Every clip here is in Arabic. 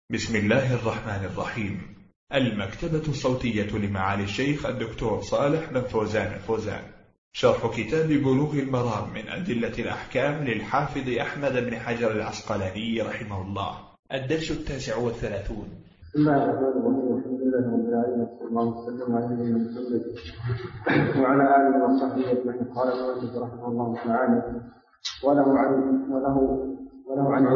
بسم الله الرحمن الرحيم. المكتبة الصوتية لمعالي الشيخ الدكتور صالح بن فوزان الفوزان، شرح كتاب بلوغ المرام من أدلة الأحكام للحافظ أحمد بن حجر العسقلاني رحمه الله، الدرس 39. بسم الله الرحمن الرحيم. الحمد لله رب العالمين، صلى الله وسلم على نبينا محمد وعلى آله وصحبه أجمعين. قال المؤلف رحمه الله تعالى: وله عن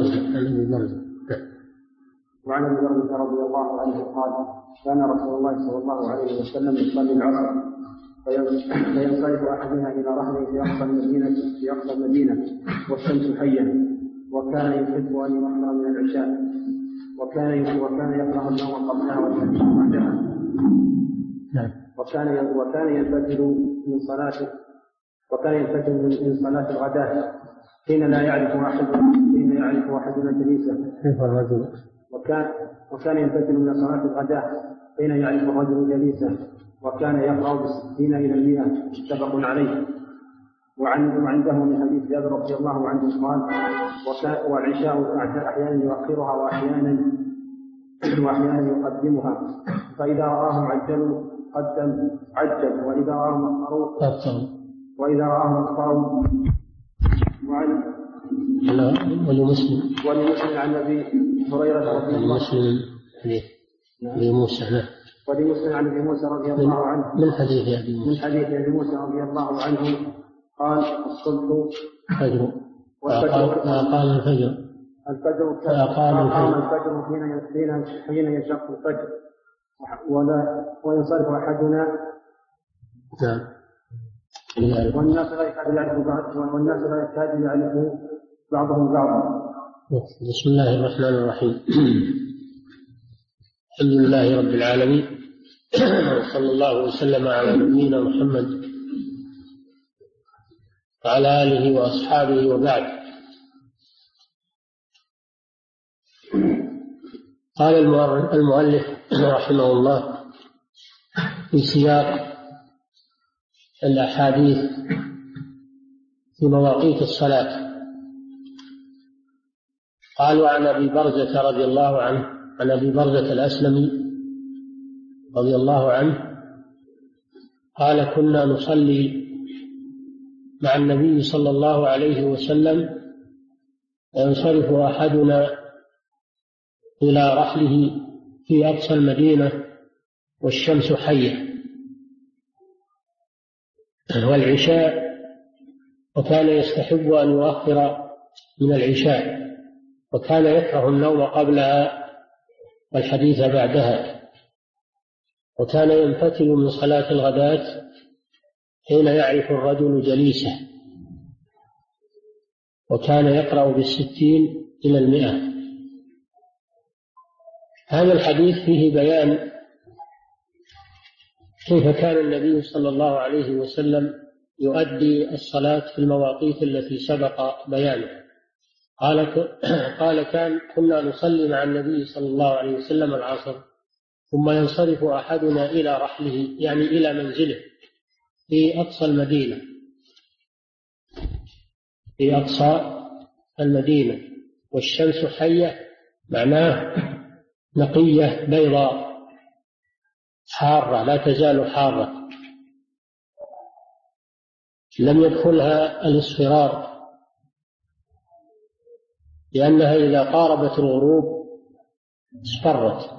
وعن ابي برزة رضي الله عنه قال: كان رسول الله صلى الله عليه وسلم يصلي العصر فينصرف احدنا الى رحله في اقصى المدينه والشمس حيه، وكان يحب ان يؤخر من العشاء، وكان يكره النوم قبلها والحديث بعدها، وكان ينفتل من صلاة الغداة حين يعرف أحدنا جليسه. وكان ينفتل من صلاة الغداة حين يعرف الرجل جليسه، وكان يقرأ ب60 إلى 100. متفق عليه. وعنده من حديث جابر رضي الله عنه قال: والعشاء أحيانا يؤخرها وأحيانا يقدمها، فإذا رآهم عجل وإذا رآهم أخطأوا. ولمسلم عن أبي هريرة رضي الله عنه ولمسلم عن أبي موسى رضي الله عنه من حديث أبي موسى رضي الله عنه قال: الصبح فجر، فأقام الفجر حين يشق الفجر، وينصرف أحدنا والناس لا يكاد يعرف بعضهم بعضا. بسم الله الرحمن الرحيم. الحمد لله رب العالمين، صلى الله وسلم على نبينا محمد وعلى آله وأصحابه، وبعد. قال المؤلف رحمه الله في سياق الأحاديث في مواقيت الصلاة، قالوا عن أبي برزة رضي الله عنه، عن أبي برزة الأسلمي رضي الله عنه قال: كنا نصلي مع النبي صلى الله عليه وسلم، ينصرف أحدنا إلى رحله في أقصى المدينة والشمس حية والعشاء، وكان يستحب أن يؤخر من العشاء، وكان يكره النوم قبلها والحديث بعدها، وكان ينفتل من صلاة الغداة حين يعرف الرجل جليسه، وكان يقرأ ب60 إلى 100. هذا الحديث فيه بيان كيف كان النبي صلى الله عليه وسلم يؤدي الصلاة في المواقيت التي سبق بيانه. قال: كنا نصلي مع النبي صلى الله عليه وسلم العصر، ثم ينصرف أحدنا إلى رحله، يعني إلى منزله في أقصى المدينة والشمس حية، معناه نقية بيضاء حارة لا تزال حارة، لم يدخلها الاصفرار، لأنها إذا قاربت الغروب اصفرت،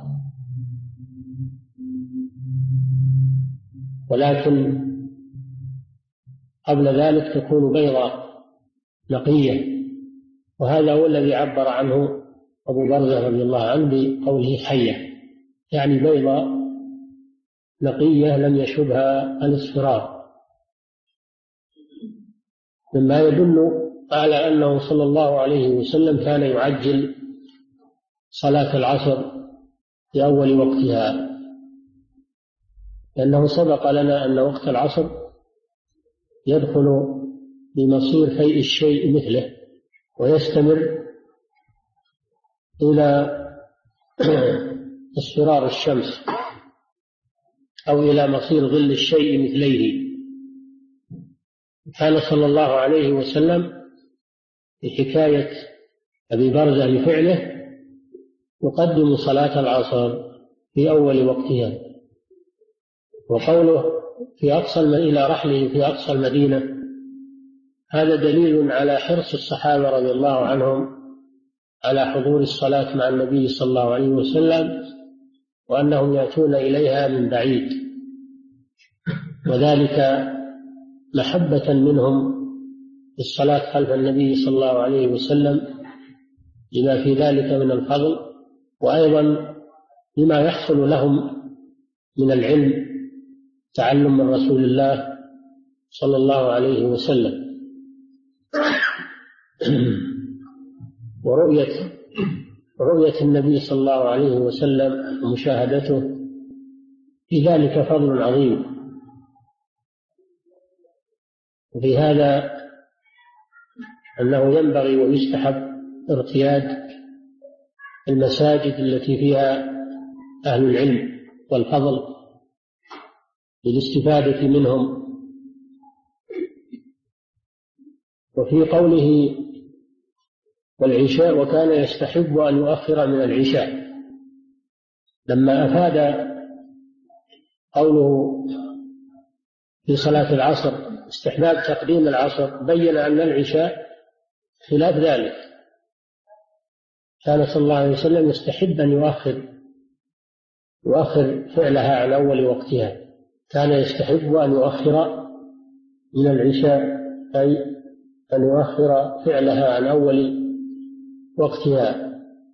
ولكن قبل ذلك تكون بيضاء نقية. وهذا هو الذي عبر عنه أبو برزة رضي الله عنه بقوله حية، يعني بيضاء نقية لم يشبها الاصفرار، مما يدل على أنه صلى الله عليه وسلم كان يعجل صلاة العصر في أول وقتها، لأنه سبق لنا أن وقت العصر يدخل بمصير فيء الشيء مثله، ويستمر إلى اصفرار الشمس أو إلى مصير ظل الشيء مثليه. كان صلى الله عليه وسلم في حكاية أبي برزة لفعله يقدم صلاة العصر في أول وقتها. وقوله إلى رحله في أقصى المدينة، هذا دليل على حرص الصحابة رضي الله عنهم على حضور الصلاة مع النبي صلى الله عليه وسلم، وأنهم يأتون إليها من بعيد، وذلك محبة منهم بالصلاة خلف النبي صلى الله عليه وسلم لما في ذلك من الفضل، وأيضا لما يحصل لهم من العلم، تعلم من رسول الله صلى الله عليه وسلم، ورؤية النبي صلى الله عليه وسلم ومشاهدته، في ذلك فضل عظيم. وفي هذا أنه ينبغي ويستحب ارتياد المساجد التي فيها أهل العلم والفضل للاستفادة منهم. وفي قوله والعشاء وكان يستحب أن يؤخر من العشاء، لما أفاد قوله في صلاة العصر استحباب تقديم العصر، بين أن العشاء خلاف ذلك، كان صلى الله عليه وسلم يستحب أن يؤخر فعلها عن أول وقتها، كان يستحب أن يؤخر من العشاء، أي أن يؤخر فعلها عن أول وقتها.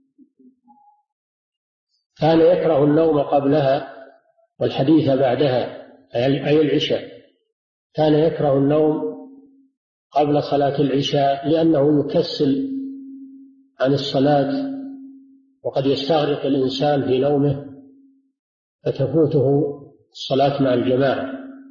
كان يكره النوم قبلها والحديث بعدها، أي العشاء، كان يكره النوم قبل صلاة العشاء لأنه يكسل عن الصلاة، وقد يستغرق الإنسان في نومه فتفوته الصلاة مع الجماعة.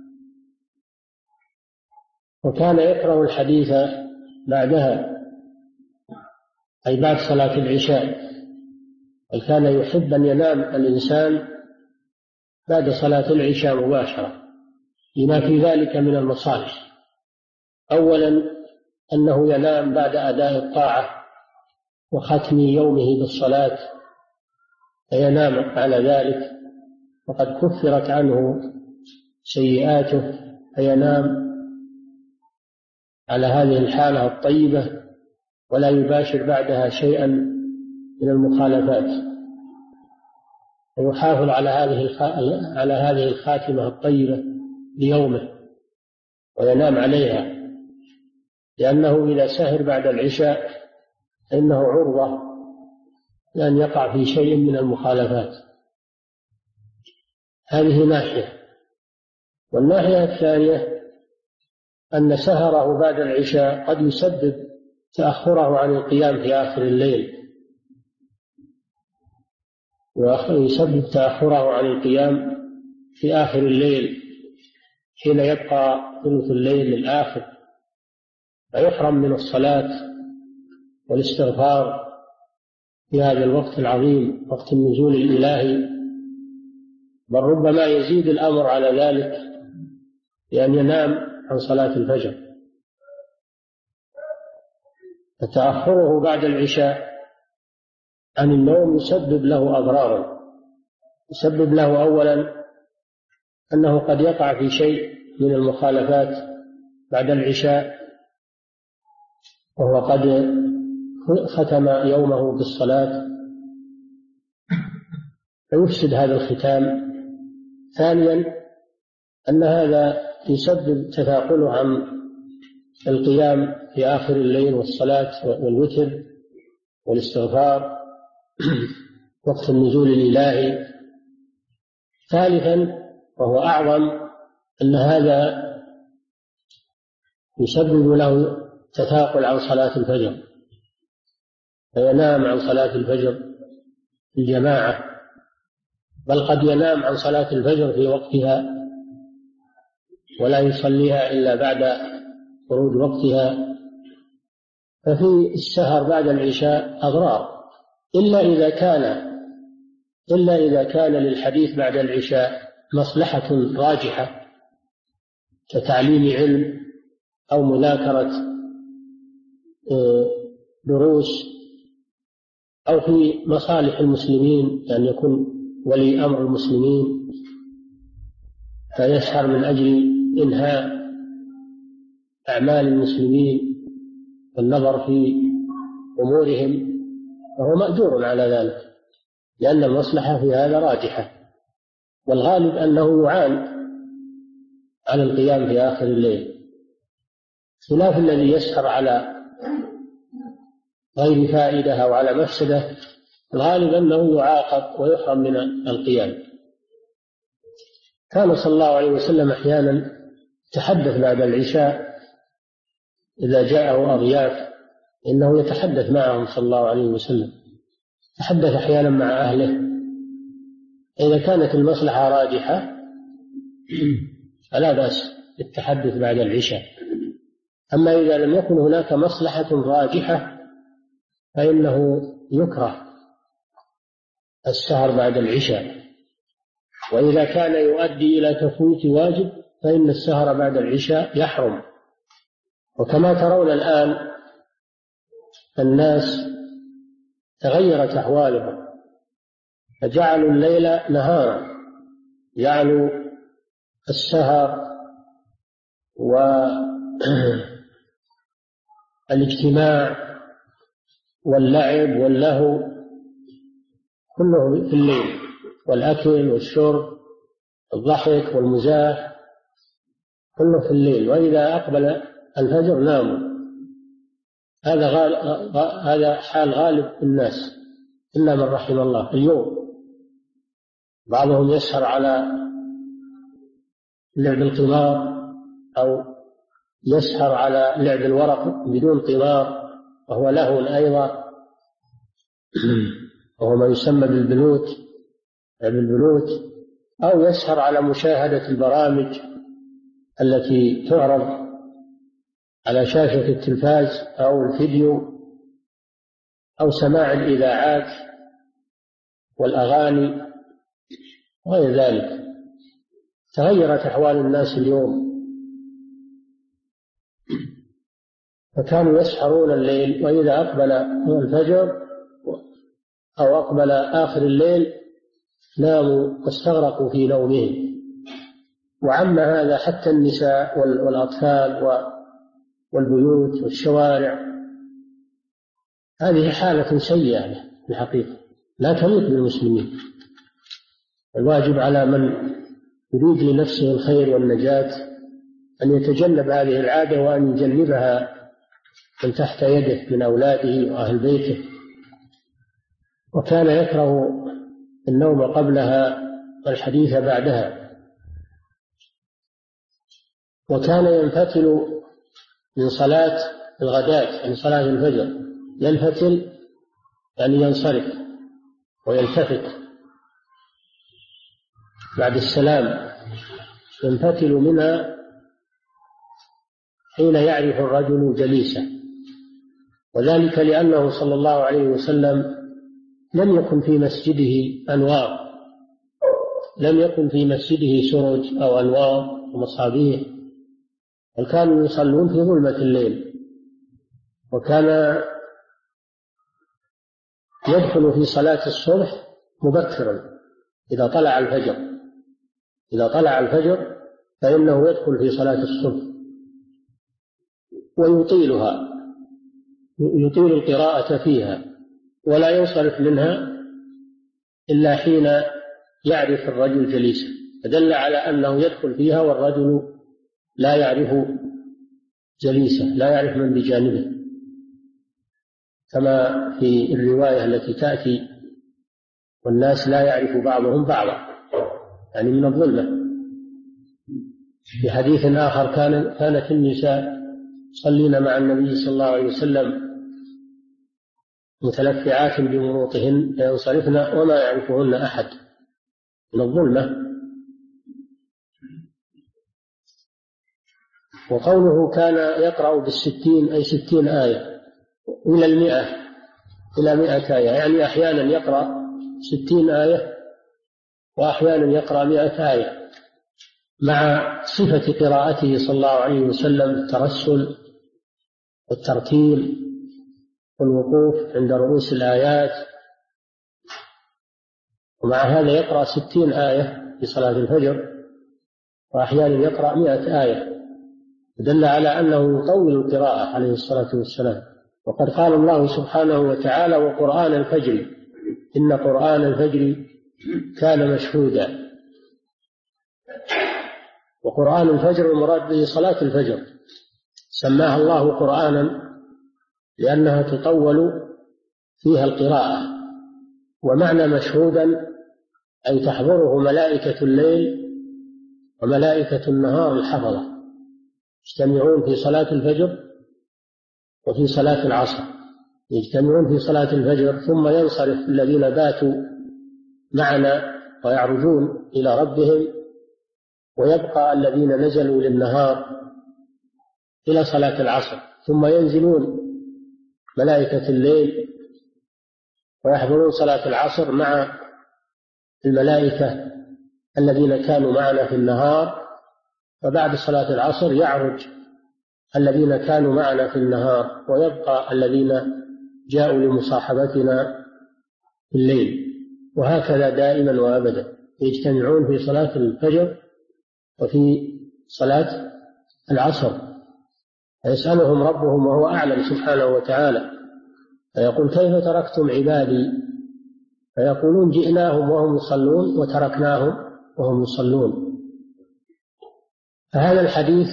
وكان يكره الحديث بعدها، أي بعد صلاة العشاء، بل كان يحب أن ينام الإنسان بعد صلاة العشاء مباشرة لما في ذلك من المصالح. أولا أنه ينام بعد أداء الطاعة وختم يومه بالصلاة، فينام على ذلك وقد كفرت عنه سيئاته، فينام على هذه الحالة الطيبة ولا يباشر بعدها شيئا من المخالفات، ويحافظ على هذه الخاتمة الطيبة ليومه وينام عليها، لأنه إذا سهر بعد العشاء فإنه عرضة لأن يقع في شيء من المخالفات. هذه ناحية. والناحية الثانية أن سهره بعد العشاء قد يسبب تأخره عن القيام في آخر الليل، ويسبب تأخره عن القيام في آخر الليل حين يبقى ثلث الليل الآخر، فيحرم من الصلاة والاستغفار في هذا الوقت العظيم، وقت النزول الإلهي، بل ربما يزيد الأمر على ذلك بأن ينام عن صلاة الفجر. فتأخره بعد العشاء عن النوم يسبب له أضرارا، يسبب له أولا أنه قد يقع في شيء من المخالفات بعد العشاء وهو قد ختم يومه بالصلاة فيفسد هذا الختام. ثانيا أن هذا يسبب تثاقله عن القيام في آخر الليل والصلاة والوتر والاستغفار وقت النزول الإلهي. ثالثا وهو أعظم أن هذا يسبب له تثاقل عن صلاة الفجر، فينام عن صلاة الفجر في الجماعة، بل قد ينام عن صلاة الفجر في وقتها ولا يصليها إلا بعد خروج وقتها. ففي السهر بعد العشاء أضرار، إلا إذا كان للحديث بعد العشاء مصلحة راجحة كتعليم علم أو مذاكرة دروس أو في مصالح المسلمين، أن يكون ولي أمر المسلمين فيسهر من أجل إنهاء أعمال المسلمين والنظر في أمورهم، فهو مأجور على ذلك، لأن المصلحة في هذا راجحة. والغالب أنه يعان على القيام في آخر الليل، خلاف الذي يسهر على غير فائدة أو على مفسدة، الغالب أنه يعاقب ويحرم من القيام. كان صلى الله عليه وسلم أحيانا يتحدث بعد العشاء إذا جاءه أضياف، إنه يتحدث معهم صلى الله عليه وسلم، يتحدث أحيانا مع أهله. إذا كانت المصلحة راجحة فلا بأس بالتحدث بعد العشاء. أما إذا لم يكن هناك مصلحة راجحة فإنه يكره السهر بعد العشاء. وإذا كان يؤدي إلى تفويت واجب فإن السهر بعد العشاء يحرم. وكما ترون الآن الناس تغيرت أحوالهم، فجعلوا الليل نهارا، جعلوا السهر والاجتماع واللعب واللهو كله في الليل، والأكل والشرب الضحك والمزاح كله في الليل، وإذا أقبل الفجر ناموا. هذا حال غالب الناس إلا من رحم الله. اليوم بعضهم يسهر على لعب القمار أو يسهر على لعب الورق بدون قمار، وهو لهو أيضا، وهو ما يسمى بالبلوت، لعب البلوت، أو يسهر على مشاهدة البرامج التي تعرض على شاشة التلفاز أو الفيديو، أو سماع الإذاعات والأغاني وغير ذلك. تغيرت أحوال الناس اليوم، فكانوا يسهرون الليل، وإذا أقبل الفجر أو أقبل آخر الليل ناموا واستغرقوا في نومهم. وعم هذا حتى النساء والأطفال والبيوت والشوارع. هذه حالة سيئة في الحقيقة لا تليق بالمسلمين. الواجب على من يريد لنفسه الخير والنجاة أن يتجنب هذه العادة، وأن يجنبها من تحت يده من أولاده وأهل بيته. وكان يكره النوم قبلها والحديث بعدها. وكان ينفتل من صلاة الغداة، من صلاة الفجر، ينفتل يعني ينصرف ويلتفت بعد السلام، ينفتل منها حين يعرف الرجل جليسه. وذلك لأنه صلى الله عليه وسلم لم يكن في مسجده أنوار، لم يكن في مسجده سرج أو أنوار ومصابيح، بل كانوا يصلون في ظلمة الليل. وكان يدخل في صلاة الصبح مبكرا إذا طلع الفجر، إذا طلع الفجر فإنه يدخل في صلاة الصبح ويطيلها، يطيل القراءة فيها، ولا ينصرف منها إلا حين يعرف الرجل جليسه، فدل على أنه يدخل فيها والرجل لا يعرف جليسه، لا يعرف من بجانبه، كما في الرواية التي تأتي والناس لا يعرف بعضهم بعضا، يعني من الظلمة. في حديث آخر كانت النساء صلين مع النبي صلى الله عليه وسلم متلفعات بمروطهن فينصرفن وما يعرفهن أحد من الظلمة. وقوله كان يقرأ بالستين أي 60 آية إلى 100 آية، يعني أحيانا يقرأ 60 آية وأحيانا يقرأ 100 آية، مع صفة قراءته صلى الله عليه وسلم الترسل والترتيل والوقوف عند رؤوس الآيات ومع هذا يقرأ 60 آية في صلاة الفجر، وأحيانا يقرأ 100 آية، دل على أنه يطول القراءة عليه الصلاة والسلام. وقد قال الله سبحانه وتعالى: وقرآن الفجر إن قرآن الفجر كان مشهودا. وقرآن الفجر المراد به صلاة الفجر، سماها الله قرآنا لأنها تطول فيها القراءة. ومعنى مشهودا أي تحضره ملائكة الليل وملائكة النهار الحفظة، يجتمعون في صلاة الفجر وفي صلاة العصر. يجتمعون في صلاة الفجر ثم ينصرف الذين باتوا معنا ويعرجون إلى ربهم، ويبقى الذين نزلوا للنهار إلى صلاة العصر، ثم ينزلون ملائكة الليل ويحضرون صلاة العصر مع الملائكة الذين كانوا معنا في النهار. فبعد صلاة العصر يعرج الذين كانوا معنا في النهار، ويبقى الذين جاءوا لمصاحبتنا في الليل، وهكذا دائما وأبدا يجتمعون في صلاة الفجر وفي صلاة العصر. فيسألهم ربهم وهو أعلم سبحانه وتعالى، فيقول: كيف تركتم عبادي؟ فيقولون: جئناهم وهم يصلون وتركناهم وهم يصلون. فهذا الحديث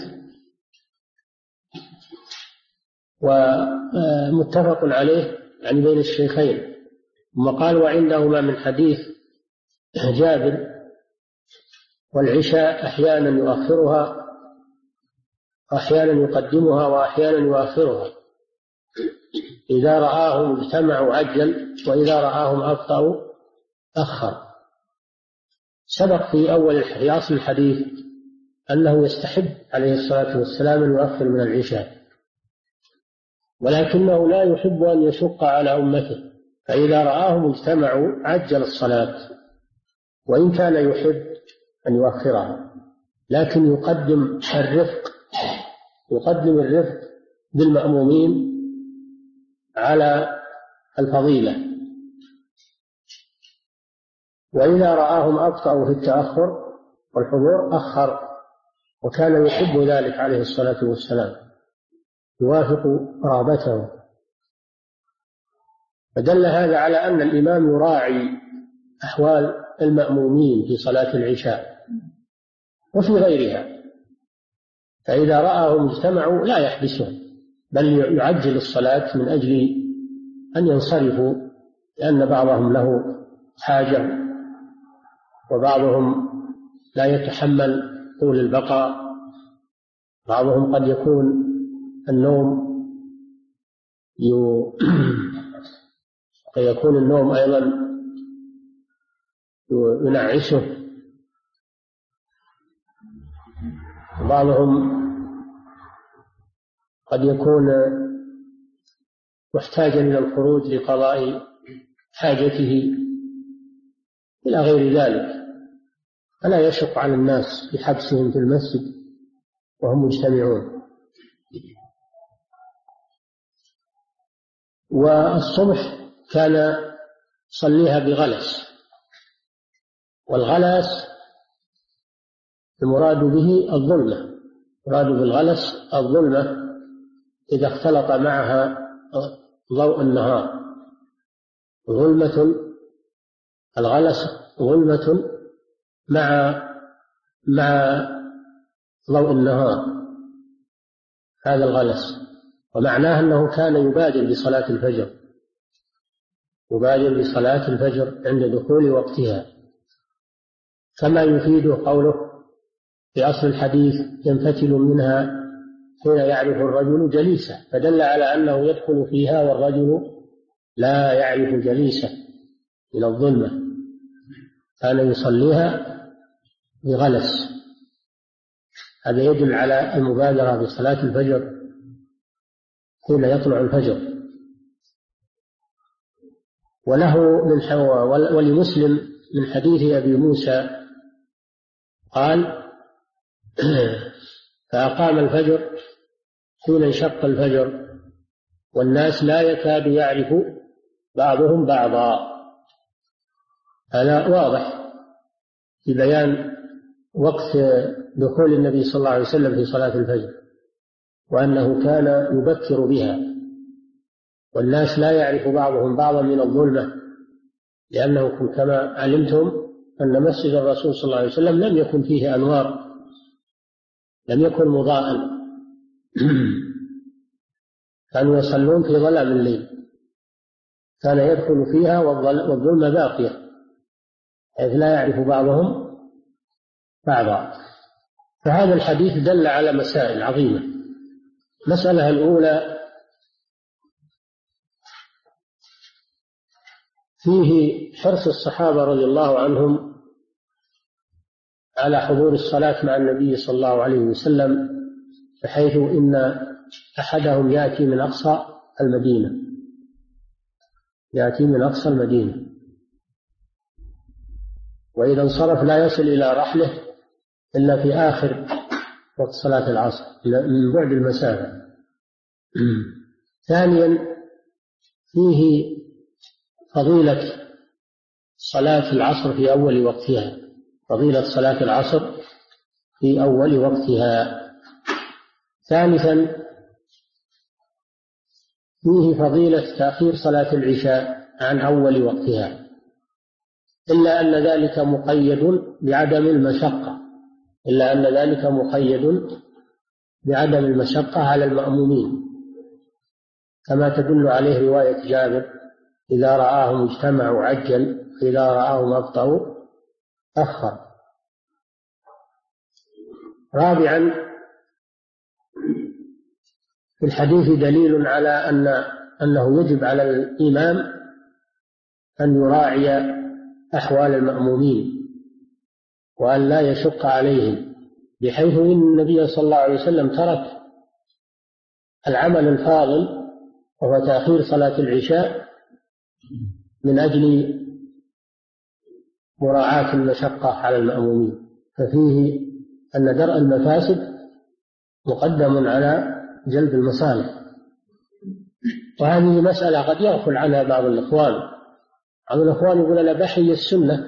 ومتفق عليه يعني بين الشيخين. ثم قال: وعندهما من حديث جابر: والعشاء أحيانا يؤخرها وأحيانا يقدمها وأحيانا يؤخرها، إذا رآهم اجتمعوا عجل وإذا رآهم أبطأوا أخر. سبق في أصل الحديث أنه يستحب عليه الصلاة والسلام أن يؤخر من العشاء، ولكنه لا يحب أن يشق على أمته، فإذا رآهم اجتمعوا عجل الصلاة، وإن كان يحب أن يؤخرها، لكن يقدم الرفق بالمأمومين على الفضيلة. وإذا رآهم أبطأوا في التأخر والحضور أخر، وكان يحب ذلك عليه الصلاة والسلام، يوافق رغبته. فدل هذا على أن الإمام يراعي أحوال المأمومين في صلاة العشاء وفي غيرها، فإذا رآهم اجتمعوا لا يحبسهم، بل يعجل الصلاة من أجل أن ينصرفوا، لأن بعضهم له حاجة وبعضهم لا يتحمل طول البقاء، بعضهم قد يكون النوم أيضا ينعشه، وبعضهم قد يكون محتاجا إلى الخروج لقضاء حاجته إلى غير ذلك، فلا يشق على الناس بحبسهم في المسجد وهم مجتمعون. والصبح كان يصليها بغلس، والغلس المراد به الظلمة، المراد بالغلس الظلمة إذا اختلط معها ضوء النهار. الغلس ظلمة مع ضوء النهار، هذا الغلس. ومعناه أنه كان يبادر بصلاة الفجر عند دخول وقتها، كما يفيد قوله في أصل الحديث: ينفتل منها حين يعرف الرجل جليسه، فدل على أنه يدخل فيها والرجل لا يعرف جليسه من الظلمة، كان يصليها بغلس. هذا يدل على المبادرة بصلاة الفجر حين يطلع الفجر. ولمسلم من حديث أبي موسى قال: فأقام الفجر حين انشق الفجر والناس لا يكاد يعرف بعضهم بعضا. هذا واضح في بيان وقت دخول النبي صلى الله عليه وسلم في صلاة الفجر، وأنه كان يبكر بها، والناس لا يعرف بعضهم بعضا من الظلمة، لأنه كما علمتم أن مسجد الرسول صلى الله عليه وسلم لم يكن فيه أنوار، لم يكن مضاءً، كانوا يصلون في ظلام الليل، كان يدخل فيها والظلمة باقية حيث لا يعرف بعضهم بعضا. فهذا الحديث دل على مسائل عظيمة. المسألة الأولى فيه حرص الصحابة رضي الله عنهم على حضور الصلاة مع النبي صلى الله عليه وسلم، بحيث إن أحدهم يأتي من أقصى المدينة، وإذا انصرف لا يصل إلى رحله إلا في آخر وقت صلاة العصر من بعد المسافة. ثانيا فيه فضيلة صلاة العصر في أول وقتها، فضيلة صلاة العصر في أول وقتها. ثالثا فيه فضيلة تأخير صلاة العشاء عن أول وقتها، إلا أن ذلك مقيد بعدم المشقة على المأمومين، كما تدل عليه رواية جابر: إذا رآهم اجتمعوا عجل، إذا رآهم أبطأوا أخر. رابعا في الحديث دليل على أنه يجب على الإمام أن يراعي أحوال المأمومين وأن لا يشق عليهم، بحيث إن النبي صلى الله عليه وسلم ترك العمل الفاضل وهو تأخير صلاة العشاء من أجل مراعاة المشقة على المأمومين، ففيه أن درء المفاسد مقدم على جلب المصالح. وهذه مسألة قد يغفل عنها بعض الإخوان يقول أنا بحيي السنة.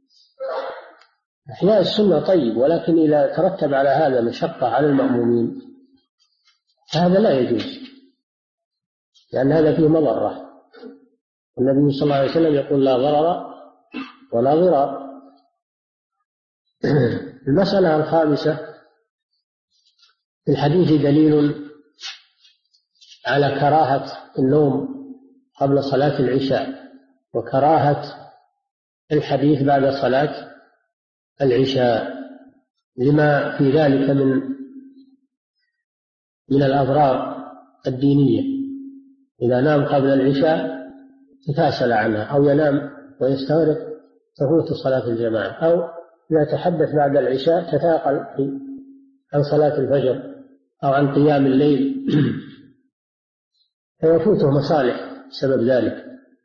إحياء السنة طيب، ولكن إذا ترتب على هذا مشقة على المأمومين هذا لا يجوز، لأن هذا فيه مضرة. النبي صلى الله عليه وسلم يقول: لا ضرر ولا ضرار. المسألة الخامسة في الحديث دليل على كراهة النوم قبل صلاة العشاء، وكراهة الحديث بعد صلاة العشاء، لما في ذلك من الأضرار الدينية. إذا نام قبل العشاء تكاسل عنها، أو ينام ويستغرق تفوت صلاة الجماعة، أو إذا تحدث بعد العشاء تثاقل عن صلاة الفجر أو عن قيام الليل فيفوته مصالح بسبب ذلك.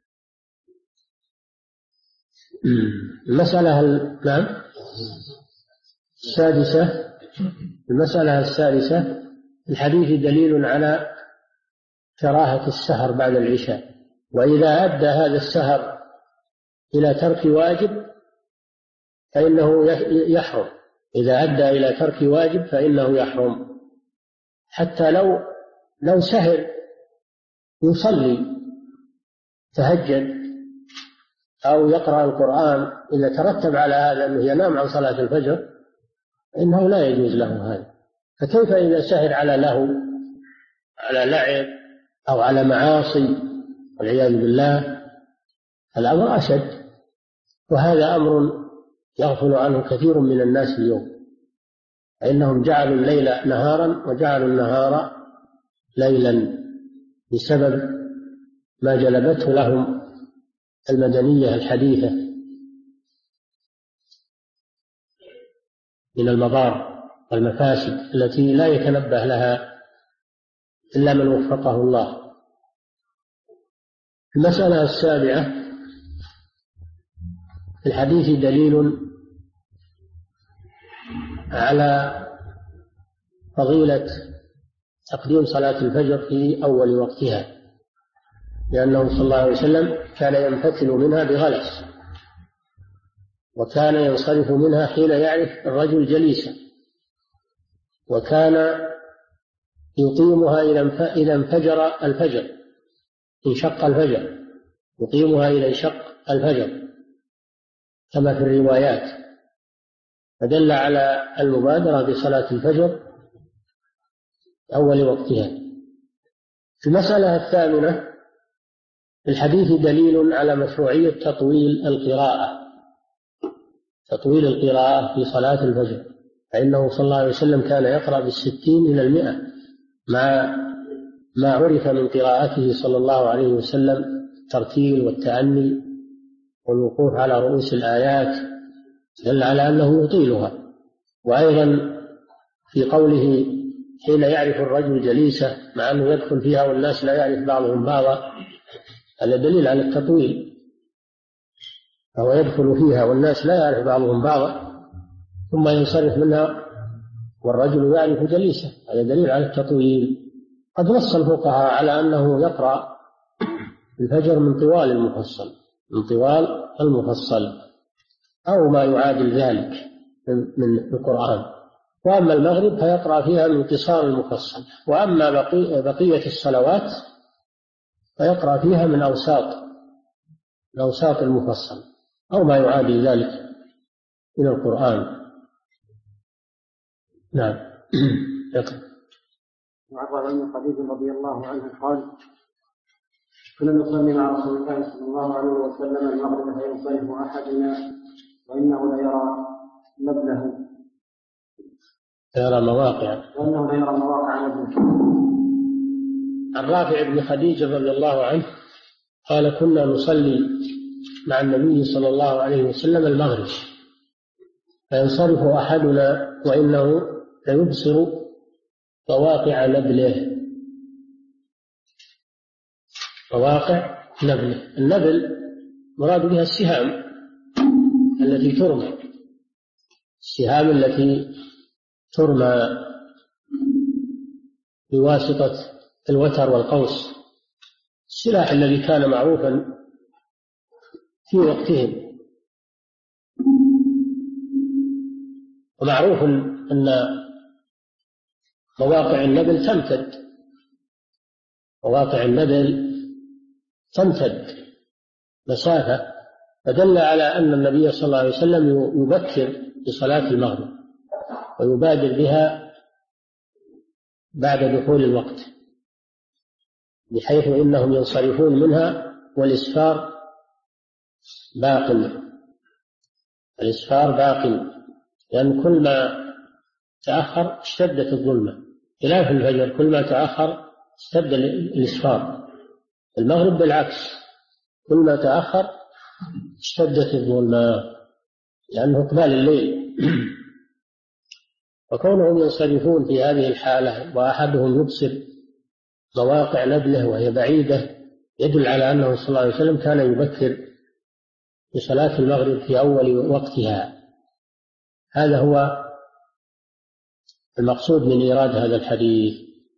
المسألة السادسة الحديث دليل على كراهة السهر بعد العشاء، وإذا أدى هذا السهر إلى ترك واجب فإنه يحرم. إذا أدى إلى ترك واجب فإنه يحرم، حتى لو سهر يصلي تهجد أو يقرأ القرآن، إذا ترتب على هذا أنه ينام عن صلاة الفجر إنه لا يجوز له هذا. فكيف إذا سهر على لهو، على لعب، أو على معاصي والعياذ بالله؟ الأمر أشد، وهذا أمر يغفل عنه كثير من الناس اليوم، فإنهم جعلوا الليل نهارا وجعلوا النهار ليلا بسبب ما جلبته لهم المدنية الحديثة من المضار والمفاسد التي لا يتنبه لها إلا من وفقه الله. المسألة السابعة في الحديث دليل على فضيلة تقديم صلاة الفجر في أول وقتها، لأنه صلى الله عليه وسلم كان ينفتل منها بغلس، وكان ينصرف منها حين يعرف الرجل جليسا، وكان يقيمها إذا انفجر الفجر، انشق الفجر، يقيمها إذا انشق الفجر كما في الروايات، فدل على المبادرة بصلاة الفجر أول وقتها. في المسألة الثامنة في الحديث دليل على مشروعية تطويل القراءة في صلاة الفجر، فإنه صلى الله عليه وسلم كان يقرأ بالستين إلى 100 مع ما عرف من قراءته صلى الله عليه وسلم الترتيل والتأني والوقوف على رؤوس الآيات، دل على أنه يطيلها. وأيضا في قوله حين يعرف الرجل جليسه، مع أنه يدخل فيها والناس لا يعرف بعضهم بعضا، هذا دليل على التطويل، فهو يدخل فيها والناس لا يعرف بعضهم بعضا ثم ينصرف منها والرجل يعرف جليسه، هذا دليل على التطويل. قد نص الفقهاء على أنه يقرأ الفجر من طوال المفصل أو ما يعادل ذلك من القرآن، وأما المغرب فيقرأ فيها من قصار المفصل، وأما بقية الصلوات فيقرأ فيها من أوساط المفصل أو ما يعادل ذلك من القرآن. نعم. يقرأ. وعن ابن خديج رضي الله عنه قال: كنا نصلي مع رسول الله صلى الله عليه وسلم المغرب فينصرف أحدنا وإنه ليرى نبله، يرى مواقع نبله. عن رافع بن خديج رضي الله عنه قال: كنا نصلي مع النبي صلى الله عليه وسلم المغرب فينصرف أحدنا وإنه ليبصر مواقع نبله. النبل مراد بها السهام التي ترمى، السهام التي ترمى بواسطة الوتر والقوس، السلاح الذي كان معروفا في وقتهم. ومعروف أن مواقع النبل تمتد مسافة، فدل على أن النبي صلى الله عليه وسلم يبكر بصلاة المغرب ويبادر بها بعد دخول الوقت، بحيث إنهم ينصرفون منها والإسفار باق، لأن كل ما تأخر اشتدت الظلمة، خلاف الفجر كل ما تأخر اشتد الإسفار. المغرب بالعكس، كل ما تأخر اشتدت الظلمة لأنه إقبال الليل. وكونهم ينصرفون في هذه الحالة وأحدهم يبصر مواقع نبله وهي بعيدة يدل على أنه صلى الله عليه وسلم كان يبكر بصلاة المغرب في أول وقتها. هذا هو المقصود من إيراد هذا الحديث.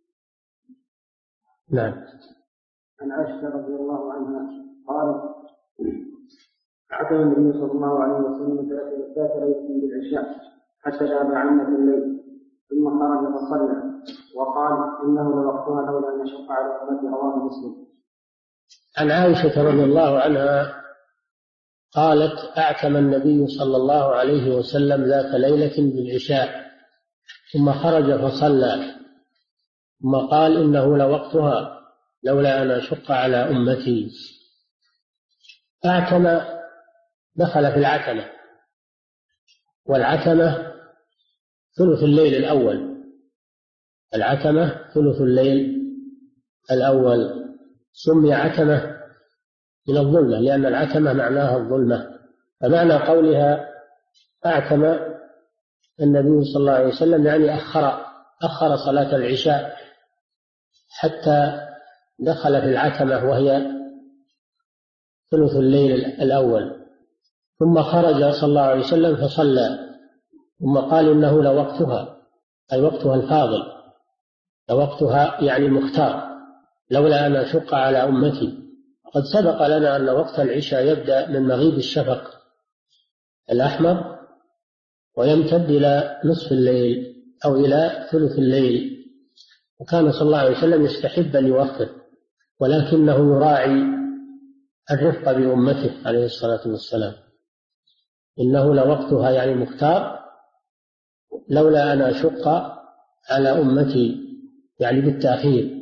نعم. عن عائشة رضي الله عنها قالت: أعتم النبي صلى الله عليه وسلم ذات ليلة بالعشاء حتى ذهب عنة الليل، ثم خرج فصلى وقال: إنه لوقتها لولا أن نشق على أمتي. رواه مسلم. عن عائشة رضي الله عنها قالت: أعتم النبي صلى الله عليه وسلم ذات ليلة بالعشاء ثم خرج فصلى ثم قال: إنه لوقتها لولا أن أشق على أمتي. أعتم دخل في العتمة، والعتمة ثلث الليل الأول. سمي عتمة من الظلمة لأن العتمة معناها الظلمة. فمعنى قولها أعتم النبي صلى الله عليه وسلم يعني أخر صلاة العشاء حتى دخل في العتمة وهي ثلث الليل الأول، ثم خرج صلى الله عليه وسلم فصلى، ثم قال: إنه لوقتها، أي وقتها الفاضل، لوقتها يعني المختار، لولا أن أشق على أمتي. وقد سبق لنا أن وقت العشاء يبدأ من مغيب الشفق الأحمر ويمتد إلى نصف الليل أو إلى ثلث الليل. وكان صلى الله عليه وسلم يستحب أن يوفر، ولكنه يراعي الرفق بأمته عليه الصلاة والسلام. إنه لوقتها يعني مختار، لولا أن أشق على أمتي يعني بالتأخير.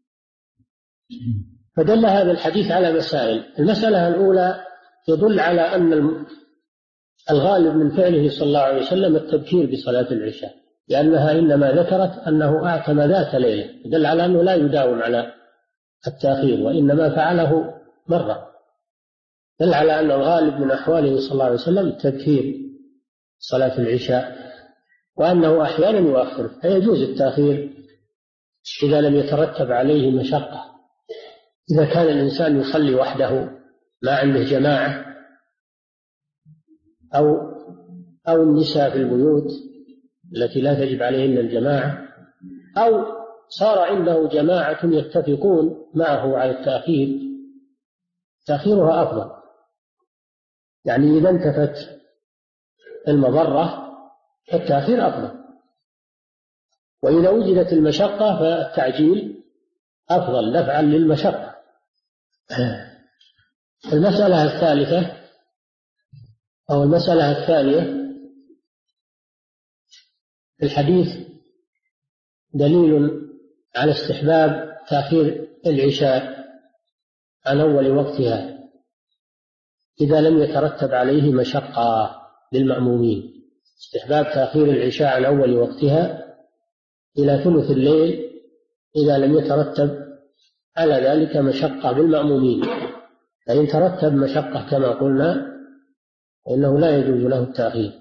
فدل هذا الحديث على مسائل. المسألة الأولى يدل على أن الغالب من فعله صلى الله عليه وسلم التبكير بصلاة العشاء، لأنها إنما ذكرت أنه أعتم ذات ليلة، يدل على أنه لا يداوم على التأخير وإنما فعله مرة. دل على أن الغالب من أحواله صلى الله عليه وسلم التبكير صلاة العشاء، وأنه أحيانا يؤخر، فيجوز التأخير إذا لم يترتب عليه مشقة. إذا كان الإنسان يصلي وحده ما عنده جماعة، أو النساء في البيوت التي لا تجب عليهن الجماعة، أو صار عنده جماعة يتفقون معه على التأخير، تأخيرها أفضل. يعني إذا انتفت المضرة فالتأخير أفضل، وإذا وجدت المشقة فالتعجيل أفضل دفعا للمشقة. المسألة الثالثة أو المسألة الثانية، الحديث دليل على استحباب تأخير العشاء عن أول وقتها إذا لم يترتب عليه مشقة للمأمومين. استحباب تأخير العشاء عن أول وقتها إلى ثلث الليل إذا لم يترتب على ذلك مشقة بالمأمومين. فإن ترتب مشقة كما قلنا فإنه لا يجوز له التأخير.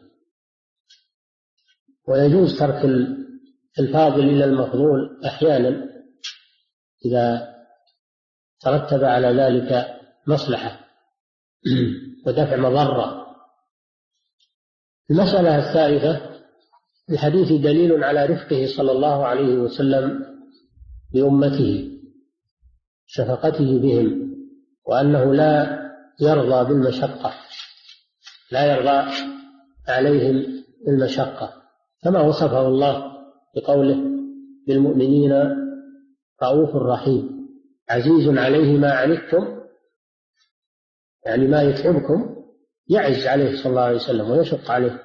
ويجوز ترك الفاضل إلى المفضول أحيانا إذا ترتب على ذلك مصلحة ودفع مضرة. المسألة الثالثة، الحديث دليل على رفقه صلى الله عليه وسلم بأمته، شفقته بهم، وأنه لا يرضى بالمشقة، لا يرضى عليهم المشقة، كما وصفه الله بقوله بالمؤمنين رؤوف رحيم عزيز عليه ما عنتم، يعني ما يتعبكم يعز عليه صلى الله عليه وسلم ويشق عليه.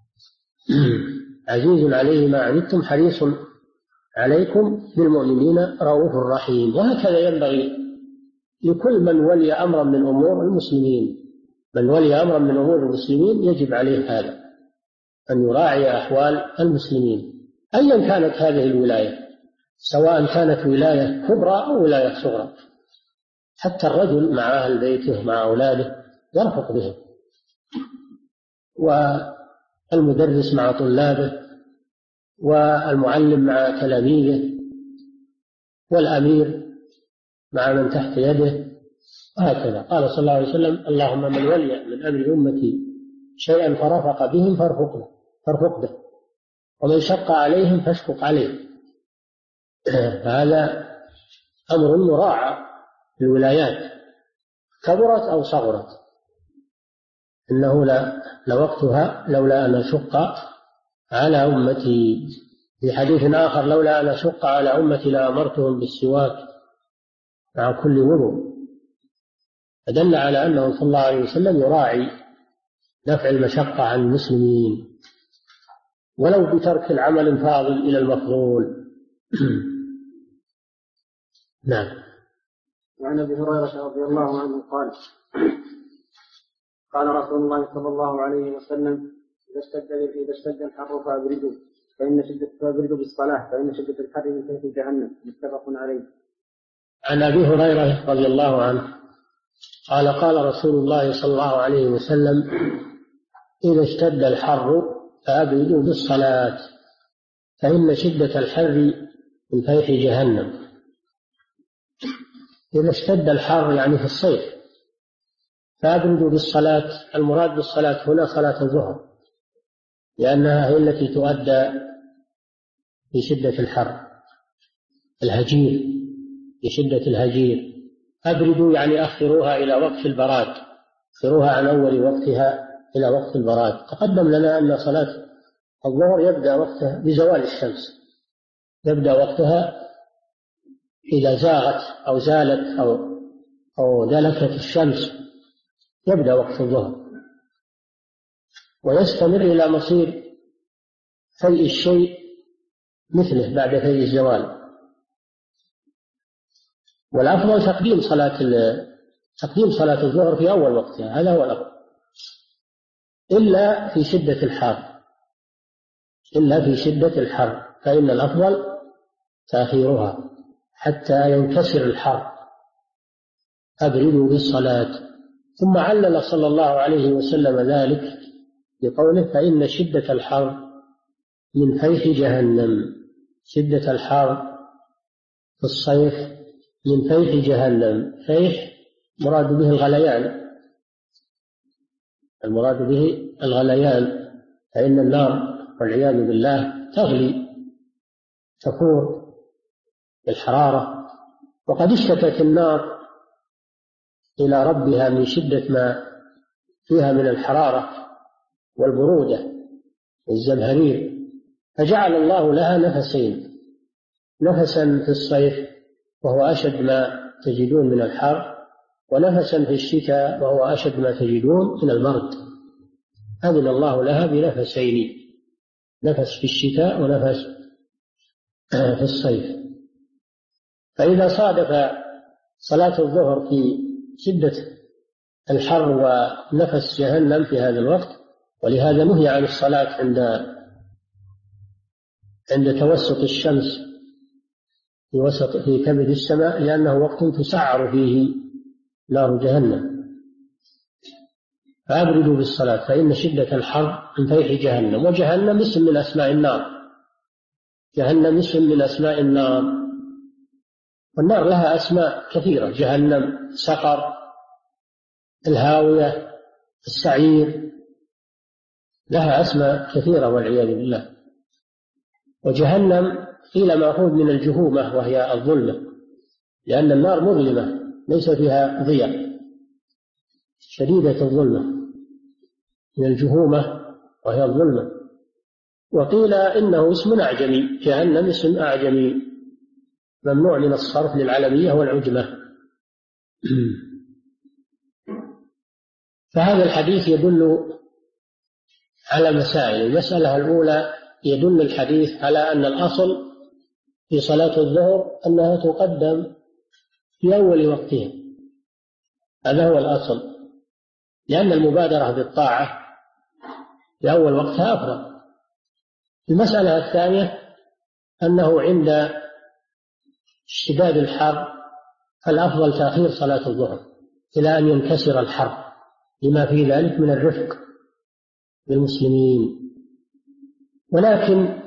عزيز عليه ما عنتم حريص عليكم بالمؤمنين رؤوف رحيم. وهكذا ينبغي لكل من ولي أمرا من أمور المسلمين. من ولي أمرا من أمور المسلمين يجب عليه هذا، أن يراعي أحوال المسلمين أيا كانت هذه الولاية، سواء كانت ولاية كبرى أو ولاية صغرى. حتى الرجل مع أهل بيته مع أولاده يرفق بهم، والمدرس مع طلابه، والمعلم مع تلاميذه، والأمير مع من تحت يده، وهكذا. قال صلى الله عليه وسلم اللهم من ولي من أمر أمتي شيئا فرفق بهم فارفق به، ومن شق عليهم فاشفق عليه. هذا أمر مراعى في الولايات كبرت أو صغرت. إنه لوقتها لولا أن أشق على أمتي. في حديث آخر لولا أن أشق على أمتي لأمرتهم بالسواك مع كل وضوء. فدل على أنه صلى الله عليه وسلم يراعي دفع المشقة عن المسلمين ولو بترك العمل الفاضل إلى المفضول. نعم. وعن ابي هريره رضي الله عنه قال قال رسول الله صلى الله عليه وسلم اذا اشتد الحر فابردوا فابردوا بالصلاه فان شده الحر من فيح جهنم. متفق عليه. عن ابي هريره رضي الله عنه قال قال رسول الله صلى الله عليه وسلم اذا اشتد الحر فابردوا بالصلاه فان شده الحر من فيح جهنم. إذا اشتد الحر يعني في الصيف فأبردوا بالصلاة. المراد بالصلاة هنا صلاة الظهر، لأنها هي التي تؤدى في شدة الحر، الهجير، في شدة الهجير. أبردوا يعني أخروها إلى وقت البراد، أخروها عن أول وقتها إلى وقت البراد. تقدم لنا أن صلاة الظهر يبدأ وقتها بزوال الشمس، يبدأ وقتها إذا زاغت أو زالت أو دلكت الشمس يبدأ وقت الظهر، ويستمر إلى مصير فيء الشيء مثله بعد فيء الزوال. والأفضل تقديم صلاة الظهر في أول وقتها، هذا هو الأفضل، إلا في شدة الحر فإن الأفضل تأخيرها حتى ينكسر الحر. أبردوا بالصلاة. ثم علل صلى الله عليه وسلم ذلك بقوله: فإن شدة الحر من فيح جهنم. شدة الحر في الصيف من فيح جهنم. فيح مراد به الغليان، المراد به الغليان، فإن النار والعياذ بالله تغلي، تفور بالحرارة. وقد اشتكت النار إلى ربها من شدة ما فيها من الحرارة والبرودة والزمهرير، فجعل الله لها نفسين: نفسا في الصيف وهو أشد ما تجدون من الحر، ونفسا في الشتاء وهو أشد ما تجدون من البرد. أذن الله لها بنفسين: نفس في الشتاء ونفس في الصيف. فإذا صادف صلاة الظهر في شدة الحر ونفس جهنم في هذا الوقت، ولهذا نهي عن الصلاة عند توسط الشمس في كبد السماء، لأنه وقت تسعر فيه نار جهنم. فأبردوا بالصلاة فإن شدة الحر من فيح جهنم. وجهنم اسم من أسماء النار، جهنم اسم من أسماء النار، والنار لها أسماء كثيرة: جهنم، سقر، الهاوية، السعير، لها أسماء كثيرة والعياذ بالله. وجهنم قيل مأخوذ من الجهومة وهي الظلمة، لأن النار مظلمة ليس فيها ضياء، شديدة الظلمة، من الجهومة وهي الظلمة. وقيل إنه اسم أعجمي، جهنم اسم أعجمي ممنوع من الصرف للعلمية والعجمة. فهذا الحديث يدل على مسائل. المسألة الأولى: يدل الحديث على أن الأصل في صلاة الظهر أنها تقدم في أول وقتها، هذا هو الأصل، لأن المبادرة بالطاعة في أول وقتها أفضل. المسألة الثانية أنه عند اشتداد الحر فالأفضل تأخير صلاة الظهر إلى أن ينكسر الحر، لما في ذلك من الرفق بالمسلمين. ولكن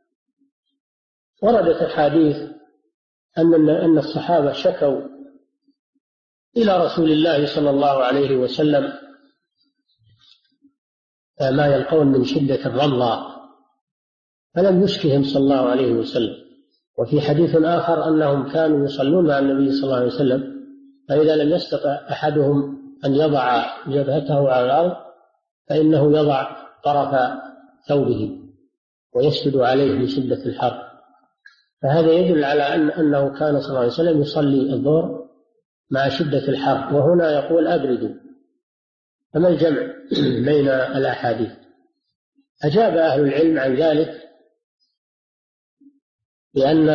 وردت أحاديث أن الصحابة شكوا إلى رسول الله صلى الله عليه وسلم ما يلقون من شدة الرمضة، فلم يشكهم صلى الله عليه وسلم. وفي حديث آخر أنهم كانوا يصلون مع النبي صلى الله عليه وسلم، فإذا لم يستطع أحدهم أن يضع جبهته على الأرض فإنه يضع طرف ثوبه ويسجد عليه من شدة الحر. فهذا يدل على أنه كان صلى الله عليه وسلم يصلي الظهر مع شدة الحر، وهنا يقول أبردوا. فما الجمع بين الأحاديث؟ أجاب أهل العلم عن ذلك بأن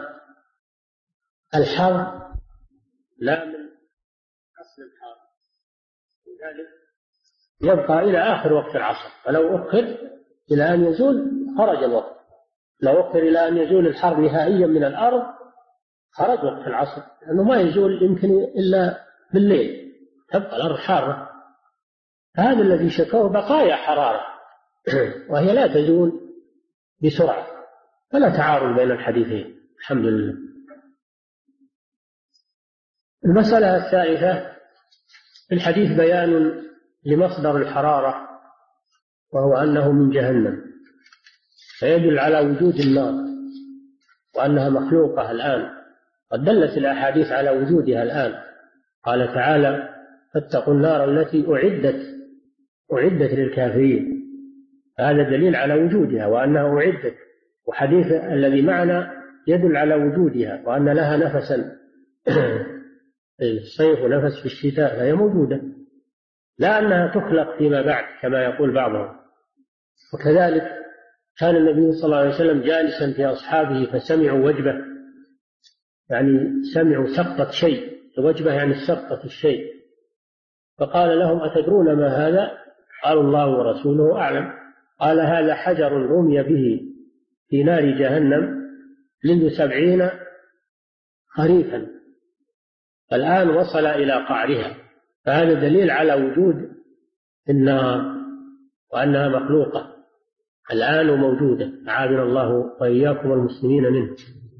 الحر لا من أصل الحر، لذلك يبقى إلى آخر وقت العصر، فلو أخر إلى أن يزول خرج الوقت، لو أخر إلى أن يزول الحر نهائيا من الأرض خرج وقت العصر، لأنه ما يزول يمكن إلا بالليل، تبقى الأرض حارة. هذا الذي شكوه بقايا حرارة وهي لا تزول بسرعة، فلا تعارض بين الحديثين، الحمد لله. المسألة الثالثة في الحديث بيان لمصدر الحرارة، وهو أنه من جهنم، فيدل على وجود النار وأنها مخلوقة الآن، قد دلت الأحاديث على وجودها الآن. قال تعالى: فاتقوا النار التي أعدت أعدت للكافرين، هذا دليل على وجودها وأنها أعدت. وحديث الذي معنا يدل على وجودها وأن لها نفسا في الصيف ونفس في الشتاء، فهي موجودة، لا أنها تخلق فيما بعد كما يقول بعضهم. وكذلك كان النبي صلى الله عليه وسلم جالسا في أصحابه فسمعوا وجبة، يعني سمعوا سقطة شيء، الوجبة يعني سقطة الشيء، فقال لهم: أتدرون ما هذا؟ قالوا: الله ورسوله أعلم. قال: هذا حجر رمي به في نار جهنم منذ 70 خريفا، الآن وصل إلى قعرها. فهذا دليل على وجود النار وأنها مخلوقة الآن وموجودة، أعاذنا الله وإياكم المسلمين منه.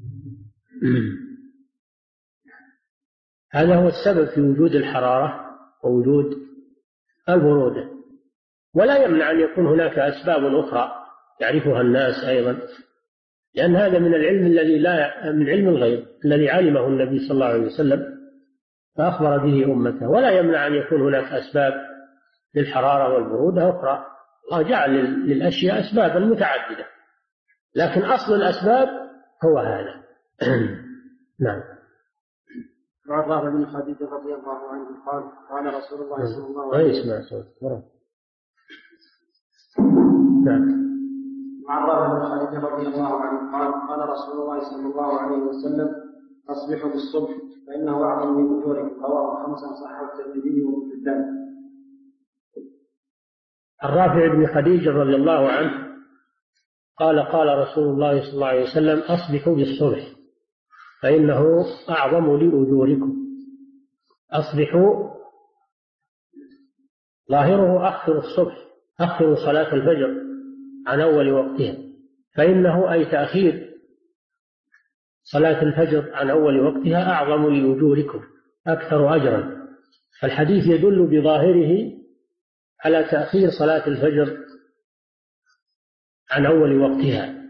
هذا هو السبب في وجود الحرارة ووجود البرودة. ولا يمنع أن يكون هناك أسباب أخرى يعرفها الناس أيضا، لأن هذا من العلم الذي من علم الغيب الذي علمه النبي صلى الله عليه وسلم فأخبر به أمته. ولا يمنع أن يكون هناك أسباب للحرارة والبرودة أخرى، الله جعل للأشياء أسبابا متعددة، لكن أصل الأسباب هو هذا. نعم. وعن رافع بن خديجة رضي الله عنه قال: قال رسول الله صلى الله عليه وسلم: وعن رافع بن خديجة رضي الله عنه قال: قال رسول الله صلى الله عليه وسلم: أصبحوا بالصبح فإنه أعظم من أجوركم. رواه 5 صححه الترمذي وابن حبان. الرافع بن خديجة رضي الله عنه قال: قال رسول الله صلى الله عليه وسلم: أصبحوا بالصبح فإنه أعظم لأجوركم. أصبحوا ظاهره أخر الصبح، أخر صلاة الفجر عن أول وقتها، فإنه أي تأخير صلاة الفجر عن أول وقتها أعظم لأجوركم، أكثر أجرا. الحديث يدل بظاهره على تأخير صلاة الفجر عن أول وقتها.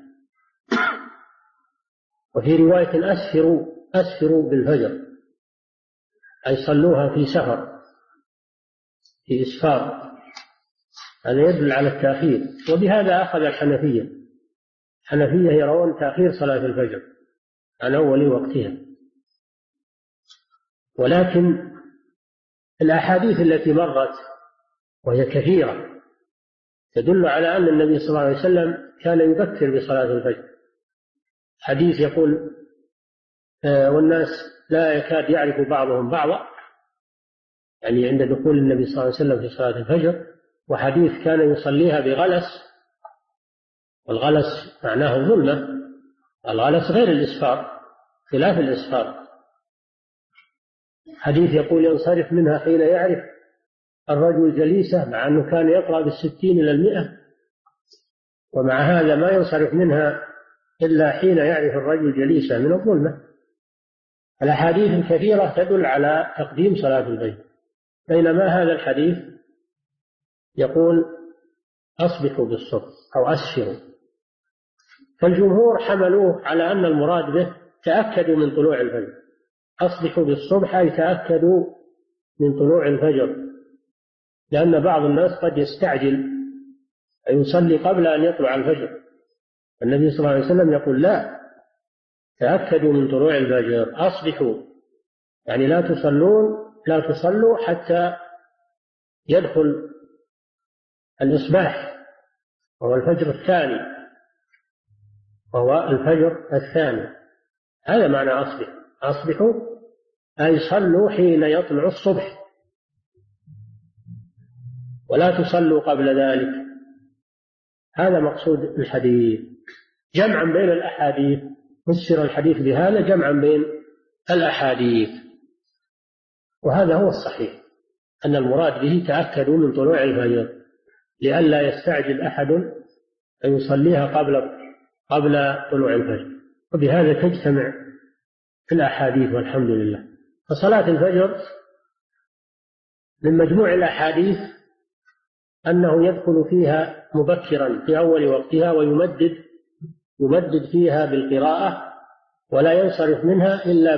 وفي رواية: أسفروا بالفجر، أي صلوها في سفر، في إسفار، هذا يدل على التأخير. وبهذا أخذ الحنفية يرون تأخير صلاة الفجر عن أول وقتها. ولكن الأحاديث التي مرت وهي كثيرة تدل على أن النبي صلى الله عليه وسلم كان يبكر بصلاة الفجر. حديث يقول: والناس لا يكاد يعرف بعضهم بعضا، يعني عند دخول النبي صلى الله عليه وسلم في صلاة الفجر. وحديث كان يصليها بغلس، والغلس معناه الظلمة، الغلس غير الإسفار، خلاف الإسفار. حديث يقول: ينصرف منها حين يعرف الرجل جليسه، مع أنه كان يقرأ 60 إلى 100، ومع هذا ما ينصرف منها إلا حين يعرف الرجل جليسه من الظلمة. الأحاديث الكثيرة تدل على تقديم صلاة الفجر، بينما هذا الحديث يقول: أصبحوا بالصبح أو أسفروا. فالجمهور حملوه على أن المراد به تأكدوا من طلوع الفجر. أصبحوا بالصبح أي تأكدوا من طلوع الفجر، لأن بعض الناس قد يستعجل يصلي قبل أن يطلع الفجر. النبي صلى الله عليه وسلم يقول: لا، تأكدوا من طلوع الفجر، أصبحوا، يعني لا تصلوا حتى يدخل الإصباح، وهو الفجر الثاني. هذا معنى أصبحوا أي صلوا حين يطلع الصبح، ولا تصلوا قبل ذلك. هذا مقصود الحديث، جمعا بين الأحاديث، فسر الحديث بهذا جمعا بين الأحاديث. وهذا هو الصحيح، أن المراد به تأكدوا من طلوع الفجر، لئلا يستعجل أحد أن يصليها قبل طلوع الفجر. وبهذا تجتمع الأحاديث والحمد لله. فصلاة الفجر من مجموع الأحاديث أنه يدخل فيها مبكرا في أول وقتها، ويمدد فيها بالقراءة، ولا ينصرف منها إلا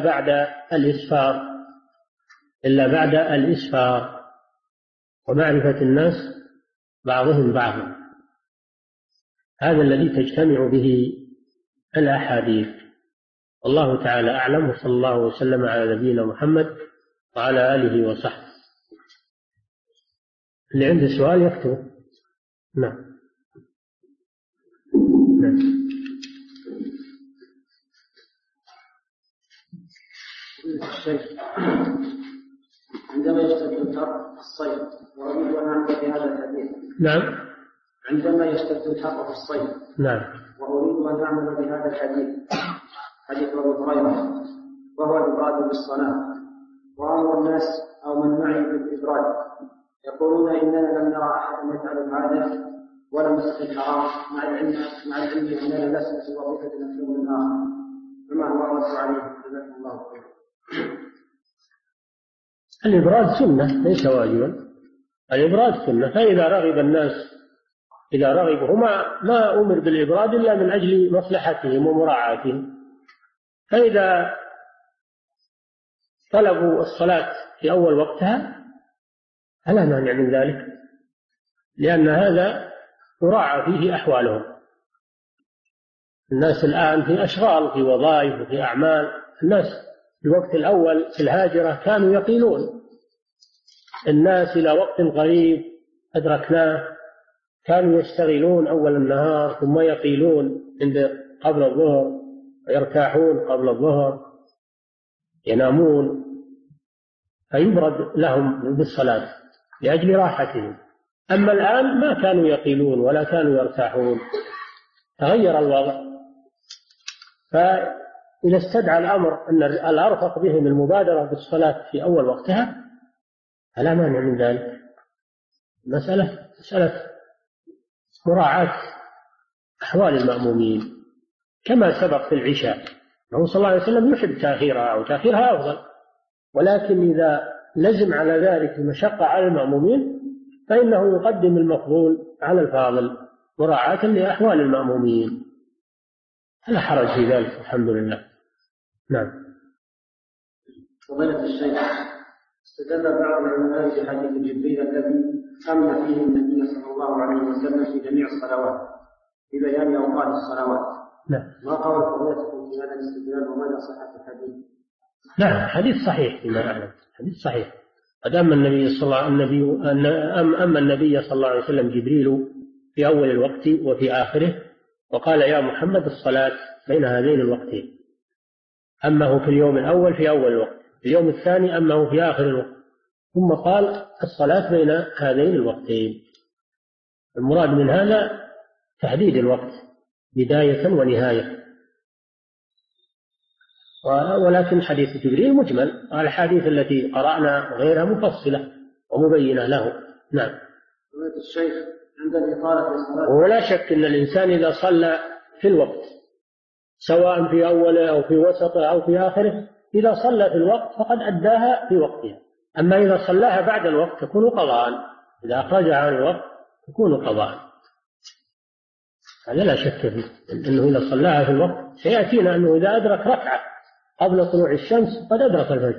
بعد الإسفار ومعرفة الناس بعضهم بعضا. هذا الذي تجتمع به الأحاديث. الله تعالى أعلم، وصلى الله وسلم على نبينا محمد وعلى آله وصحبه. اللي عنده سؤال يكتب. نعم. الشيخ، عندما يشتد الحر في الصيف وأريد أن أعمل بهذا الحديث. نعم. عندما يشتد الحر في الصيف. نعم. وأريد أن أعمل بهذا الحديث، حديث أبي هريرة، وهو الإبراد بالصلاة، وأمر الناس أو من معي بالإبراد يقولون إننا لم نرى أحد يفعل هذا ولم يسق الحرام، مع العلم أننا لسنا في وظيفة مفهوم آخر، فما هو الرد عليه؟ جزاكم الله خيرا. الإبراد سنة ليس واجبا. الإبراد سنة، فإذا رغب الناس إذا رغبوا ما أمر بالإبراد إلا من أجل مصلحتهم ومراعاتهم. فإذا طلبوا الصلاة في أول وقتها فلا مانع من ذلك، لأن هذا يراعى فيه أحوالهم. الناس الآن في أشغال، في وظائف، وفي أعمال. الناس في الوقت الأول في الهاجرة كانوا يقيلون، الناس إلى وقت قريب أدركناه كانوا يشتغلون أول النهار ثم يقيلون قبل الظهر ويرتاحون قبل الظهر، ينامون، فيبرد لهم بالصلاة لأجل راحتهم. أما الآن ما كانوا يقيلون ولا كانوا يرتاحون، تغير الوضع. فإذا استدعى الأمر أن الأرفق بهم المبادرة بالصلاة في أول وقتها فلا مانع من ذلك. مسألة مراعاة أحوال المأمومين، كما سبق في العشاء أنه صلى الله عليه وسلم يحب تأخيرها وتأخيرها أفضل، ولكن إذا لزم على ذلك المشقة على المأمومين فإنه يقدم المفضول على الفاضل مراعاة لأحوال المأمومين، فلا حرج في ذلك، الحمد لله. نعم. فضيلة الشيخ، استدل بعض العلماء بحديث جبريل الذي أمن فيه النبي صلى الله عليه وسلم في جميع الصلوات ببيان أوقات الصلوات. نعم. ما قول فضيلتكم في هذا الاستدلال وماذا صحة الحديث؟ نعم، حديث صحيح فيما أعلم، حديث صحيح. قد أما النبي صلى الله عليه وسلم جبريل في أول الوقت وفي آخره، وقال يا محمد الصلاة بين هذين الوقتين. أمه في اليوم الأول في أول الوقت، في اليوم الثاني أمه في آخر الوقت، ثم قال الصلاة بين هذين الوقتين. المراد من هذا تحديد الوقت بداية ونهاية. ولكن حديث جبريل مجمل، الحديث التي قرأنا غيرها مفصلة ومبينة له. نعم. الشيخ، عند الإطالة في الصلاة، ولا شك أن الإنسان إذا صلى في الوقت سواء في أوله أو في وسطه أو في آخره، إذا صلى في الوقت فقد أداها في وقتها. أما إذا صلاها بعد الوقت تكون قضاء، إذا أخرجها عن الوقت تكون قضاء، هذا لا شك فيه. أنه إذا صلاها في الوقت سيأتينا أنه إذا أدرك ركعة قبل طلوع الشمس قد أدرك الفجر.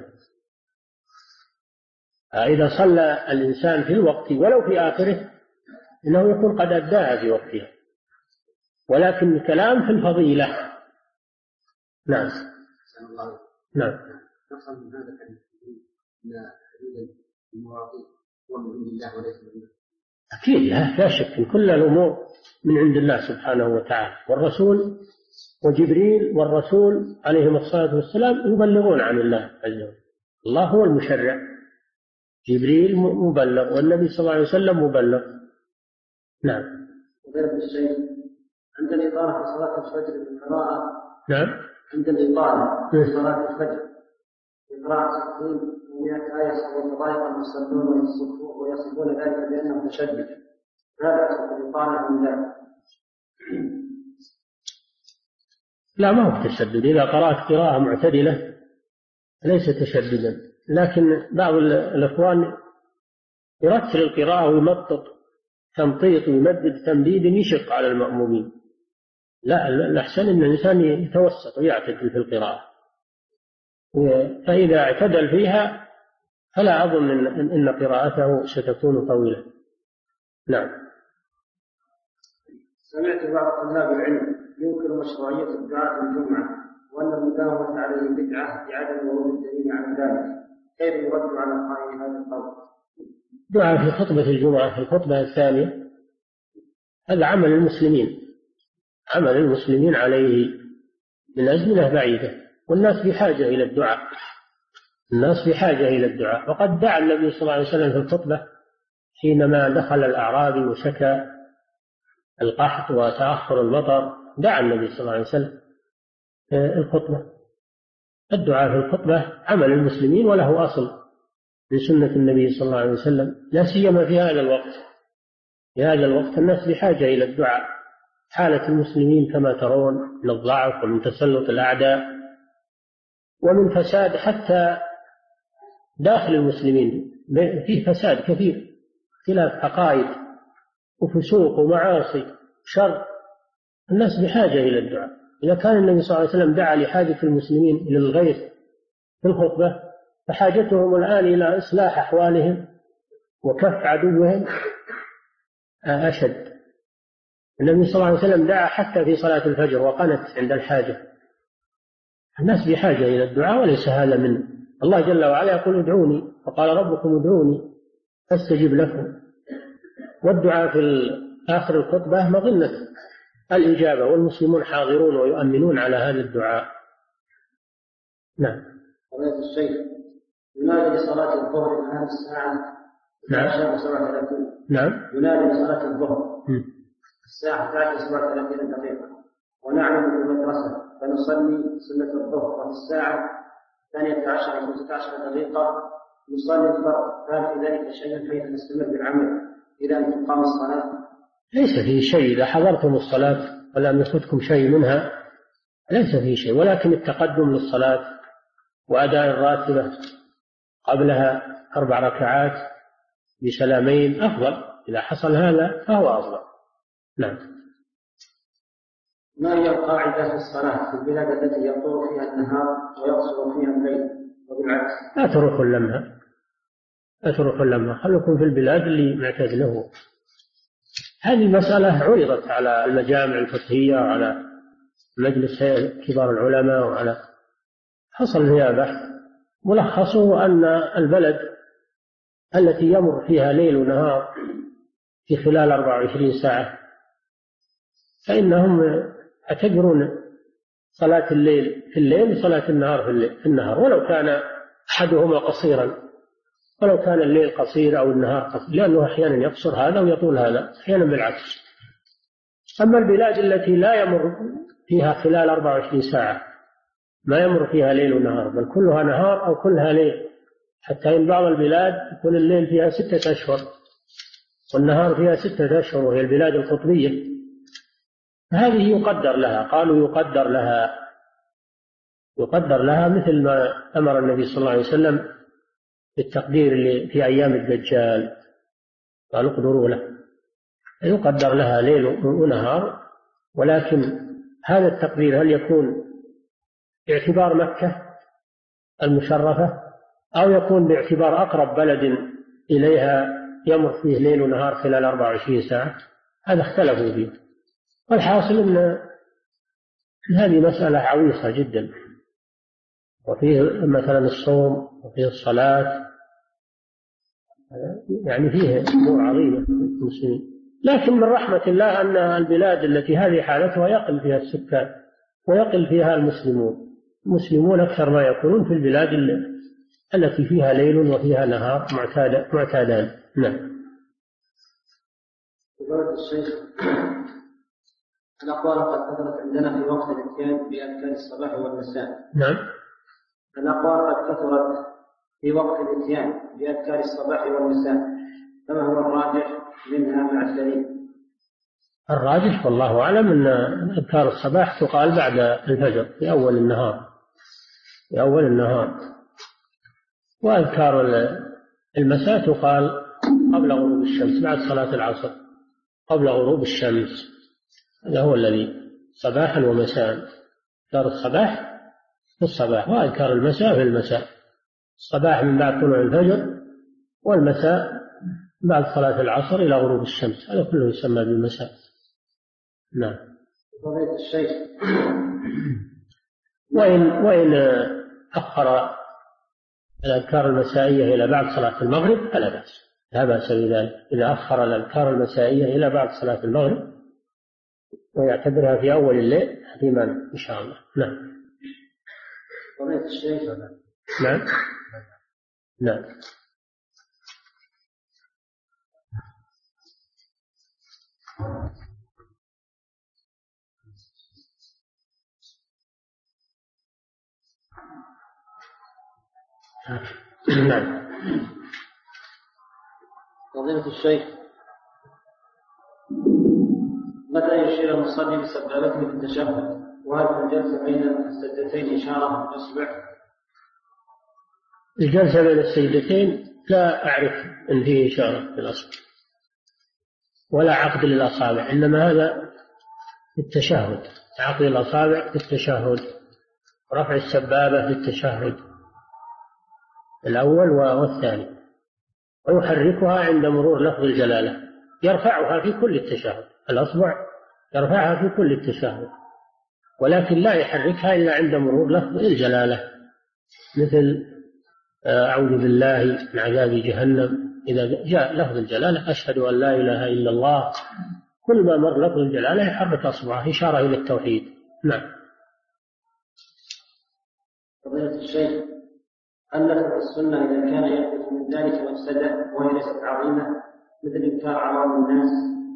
إذا صلى الإنسان في الوقت ولو في آخره إنه يكون قد أداها في وقتها، ولكن الكلام في الفضيلة. نعم. نعم. نفهم من هذا الحديث أن حديث المواقيت هو من عند الله وليس من الله. أكيد لا شك إن كل الأمور من عند الله سبحانه وتعالى، والرسول وجبريل والرسول عليهم الصلاة والسلام يبلغون عن الله عز وجل. الله هو المشرع، جبريل مبلغ والنبي صلى الله عليه وسلم مبلغ. نعم. وغير الشيء عند الإطالة في صلاة الفجر بالقراءة. نعم. عند الإطالة في صلاة الفجر بقراءة 60 و100 آية والفضائق المصلون ويصفون ذلك بأنه تشدد، هذا أصل الإطالة من ذلك؟ لا، ما هو تشدد. إذا قرأت قراءة معتدلة ليس تشددا، لكن بعض الإخوان يرتل القراءة ويمطط تمطيط ويمدد تمديد يشق على المأمومين. لا، الأحسن أن الإنسان يتوسط ويعتدل في القراءة، فإذا اعتدل فيها فلا أظن أن قراءته ستكون طويلة. نعم. سمعت بعض طلاب العلم ينكر مشروعية الدعاء في الجمعة وأن المداومة عليه بدعة لعدم ورود الدليل على ذلك، كيف يرد على قائل هذا القول؟ الدعاء في خطبة الجمعة في الخطبة الثانية هذا عمل المسلمين، عمل المسلمين عليه من أزمنة بعيدة، والناس بحاجة إلى الدعاء، الناس بحاجة إلى الدعاء. وقد دعا النبي صلى الله عليه وسلم في الخطبة حينما دخل الأعرابي وشكى القحط وتأخر المطر، دعا النبي صلى الله عليه وسلم الخطبة. الدعاء في الخطبة عمل المسلمين وله أصل من سنة النبي صلى الله عليه وسلم، لا سيما في هذا الوقت. في هذا الوقت الناس بحاجة إلى الدعاء، حالة المسلمين كما ترون من الضعف ومن تسلط الأعداء ومن فساد حتى داخل المسلمين، فيه فساد كثير، اختلاف عقائد وفسوق ومعاصي شر. الناس بحاجة إلى الدعاء. إذا كان النبي صلى الله عليه وسلم دعا لحاجة المسلمين إلى الغيث في الخطبة، فحاجتهم الآن إلى إصلاح أحوالهم وكف عدوهم أشد. النبي صلى الله عليه وسلم دعا حتى في صلاة الفجر وقنت عند الحاجة. الناس بحاجة إلى الدعاء وليس هذا منه. الله جل وعلا يقول ادعوني، وقال ربكم ادعوني فاستجب لكم. والدعاء في آخر الخطبة مظنة الإجابة، والمسلمون حاضرون ويؤمنون على هذا الدعاء. نعم. فضيلة الشيخ، ينادي لصلاة الظهر الآن الساعة 11:37. نعم. ينادي لصلاة الظهر الساعة 11:37 دقيقة، ونعلم في المدرسة فنصلي سنة الظهر، وفي الساعة 12:15 دقيقة نصلي الفرض. هل في ذلك شيء حيث نستمر بالعمل إلى أن تقام الصلاة؟ ليس فيه شيء. إذا حضرتم الصلاة ولم يفوتكم شيء منها ليس فيه شيء، ولكن التقدم للصلاة وأداء الراتبة قبلها 4 ركعات بسلامين أفضل. إذا حصل هذا فهو أفضل. نعم. ما هي القاعدة في الصلاة في البلاد التي يطول فيها النهار ويقصر فيها الليل وبالعكس؟ لا تروحوا اللمها، لا تروحوا اللمها، خلوكم في البلاد اللي معتاد له. هذه المسألة عرضت على المجامع الفقهية وعلى مجلس كبار العلماء، وعلى حصل فيها بحث ملخصه أن البلد التي يمر فيها ليل ونهار في خلال 24 ساعة فإنهم يعتبرون صلاة الليل في الليل وصلاة النهار في النهار، ولو كان أحدهما قصيرا، ولو كان الليل قصير أو النهار قصير، لأنه أحيانا يقصر هذا ويطول هذا، أحيانا بالعكس. أما البلاد التي لا يمر فيها خلال 24 ساعة، ما يمر فيها ليل ونهار بل كلها نهار أو كلها ليل، حتى إن بعض البلاد يكون الليل فيها 6 أشهر والنهار فيها 6 أشهر، وهي البلاد القطبية، هذه يقدر لها. قالوا يقدر لها مثل ما أمر النبي صلى الله عليه وسلم بالتقدير اللي في أيام الدجال، قالوا اقدروا له، يقدر لها ليل ونهار. ولكن هذا التقدير هل يكون باعتبار مكة المشرفة أو يكون باعتبار أقرب بلد إليها يمر فيه ليل ونهار خلال 24 ساعة؟ هذا اختلفوا فيه. والحاصل أن هذه مسألة عويصة جدا، وفيه مثلا الصوم وفيه الصلاة، يعني فيه أمور عظيمة للمسلمين. لكن من رحمة الله أن البلاد التي هذه حالتها يقل فيها السكان ويقل فيها المسلمون أكثر ما يكونون في البلاد التي فيها ليل وفيها نهار معتادان. نعم. الشيخ، الأقوال قد كثرت عندنا في وقت الاتيان بأذكار الصباح والمساء. نعم. الأقوال قد كثرت في وقت الاتيان بأذكار الصباح والمساء، فما هو الراجح منها مع الدليل؟ الراجح والله أعلم أن أذكار الصباح تقال بعد الفجر في أول النهار، وأذكار المساء تقال قبل غروب الشمس بعد صلاة العصر قبل غروب الشمس. هذا هو الذي صباحا ومساء. أذكار الصباح في الصباح، وأذكار المساء في المساء. الصباح من بعد طلوع الفجر، والمساء بعد صلاة العصر إلى غروب الشمس، هذا كله يسمى بالمساء. نعم. فضيلة الشيخ، وإن أخر الأذكار المسائية إلى بعد صلاة المغرب فلا بأس، لا بأس بذلك. إذا أخر الأذكار المسائية إلى بعد صلاة المغرب ويعتبرها في أول الليل هذه مانع إن شاء الله. نعم. فضيلة الشيخ. نعم. نعم. نعم. فضيلة الشيخ، متى يشير المصلي بسبابته في التشهد؟ وهل الجلسة بين السجدتين إشارة بالإصبع؟ الجلسة بين السجدتين لا أعرف أن فيه إشارة بالإصبع ولا عقد للأصابع، إنما هذا في التشهد، عقد الأصابع في التشهد، رفع السبابة في التشهد الأول والثاني، ويحركها عند مرور لفظ الجلالة، يرفعها في كل التشهد، الأصبع يرفعها في كل التشهد، ولكن لا يحركها إلا عند مرور لفظ الجلالة، مثل أعوذ بالله من عذاب جهنم، إذا جاء لفظ الجلالة أشهد أن لا إله إلا الله، كل ما مر لفظ الجلالة يحرك أصبعه إشارة إلى التوحيد. نعم. فضيلة الشيخ، هل نفع السنة إذا كان يحدث من ذلك مفسدة وهي ليست عظيمة مثل إنكار عوام الناس؟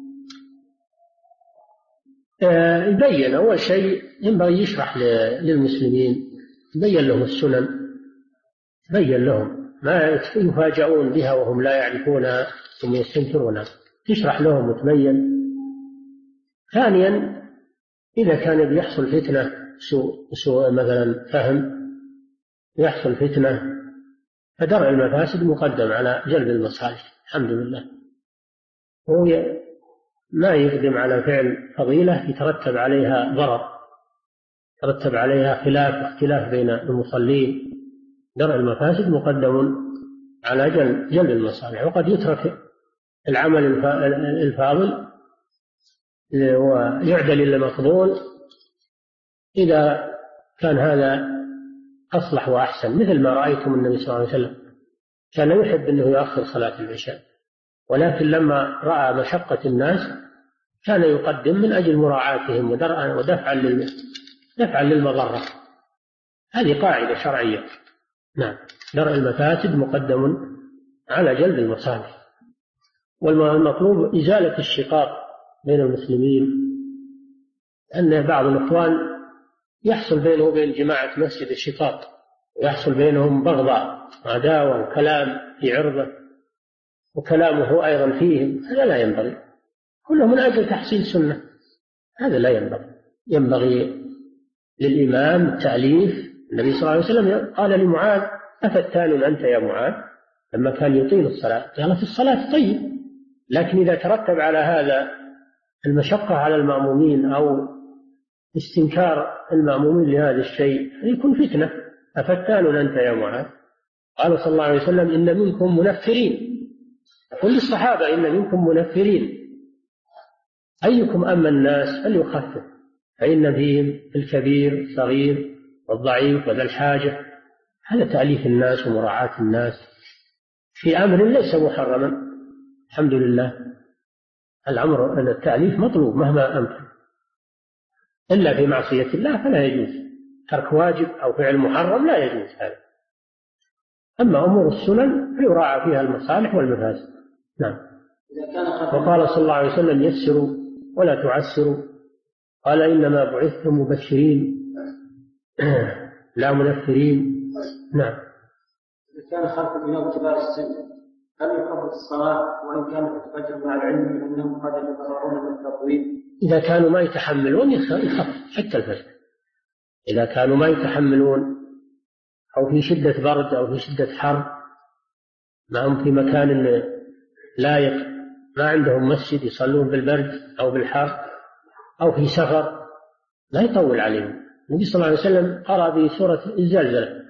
يبين أول شيء ينبغي يشرح للمسلمين، يبين لهم السنن، يبين لهم ما يفاجؤون بها وهم لا يعرفونها ثم يستنكرونها، تشرح لهم وتبين. ثانيا إذا كان بيحصل فتنة سوء مثلا فهم، يحصل فتنة، فدرء المفاسد مقدم على جلب المصالح. الحمد لله. هو ما يقدم على فعل فضيلة يترتب عليها ضرر، يترتب عليها اختلاف بين المصلين، درء المفاسد مقدم على جلب المصالح. وقد يترك العمل الفاضل ويعدل إلى المفضول إذا كان هذا أصلح وأحسن، مثل ما رأيتم النبي صلى الله عليه وسلم كان يحب أنه يؤخر صلاة العشاء، ولكن لما رأى مشقة الناس كان يقدم من أجل مراعاتهم ودفعا للمضرة. هذه قاعدة شرعية. نعم. درء المفاسد مقدم على جلب المصالح، والمطلوب إزالة الشقاق بين المسلمين، أن بعض الإخوان يحصل بينه وبين جماعة مسجد الشقاق، ويحصل بينهم بغضاء عداوة وكلام في عرضه وكلامه أيضا فيهم، هذا لا ينبغي، كله من أجل تحصيل سنة، هذا لا ينبغي. ينبغي للإمام التأليف. النبي صلى الله عليه وسلم قال لمعاذ أفتان أنت يا معاذ، لما كان يطيل الصلاة قال في الصلاة طيب، لكن إذا ترتب على هذا المشقة على المأمومين أو استنكار المأمومين لهذا الشيء يكون فتنة. أفتان أنت يا معاذ؟ قال صلى الله عليه وسلم إن منكم منفرين، يقول للصحابة إن منكم منفرين، أيكم أما الناس فليخفف، فإن فيهم الكبير الصغير والضعيف وذا الحاجة. هذا تأليف الناس ومراعاة الناس في أمر ليس محرما. الحمد لله. الأمر التأليف مطلوب مهما أمكن، إلا في معصية الله فلا يجوز، ترك واجب أو فعل محرم لا يجوز هذا. أما أمور السنن فيراعى فيها المصالح والمفاسد. نعم. وقال صلى الله عليه وسلم يسروا ولا تعسروا، قال إنما بعثتم مبشرين لا منفرين. نعم. إذا كان خلف الإمام كبار السن هل يخفف الصلاة وإن كانت الفجر مع العلم أنهم قد يتضررون من التطويل؟ إذا كانوا ما يتحملون يخفف حتى الفجر. إذا كانوا ما يتحملون أو في شدة برد أو في شدة حر، ما هم في مكان لايق، ما عندهم مسجد يصلون بالبرد أو بالحر أو في سفر، لا يطول عليهم. النبي صلى الله عليه وسلم قرأ بسورة الزلزلة،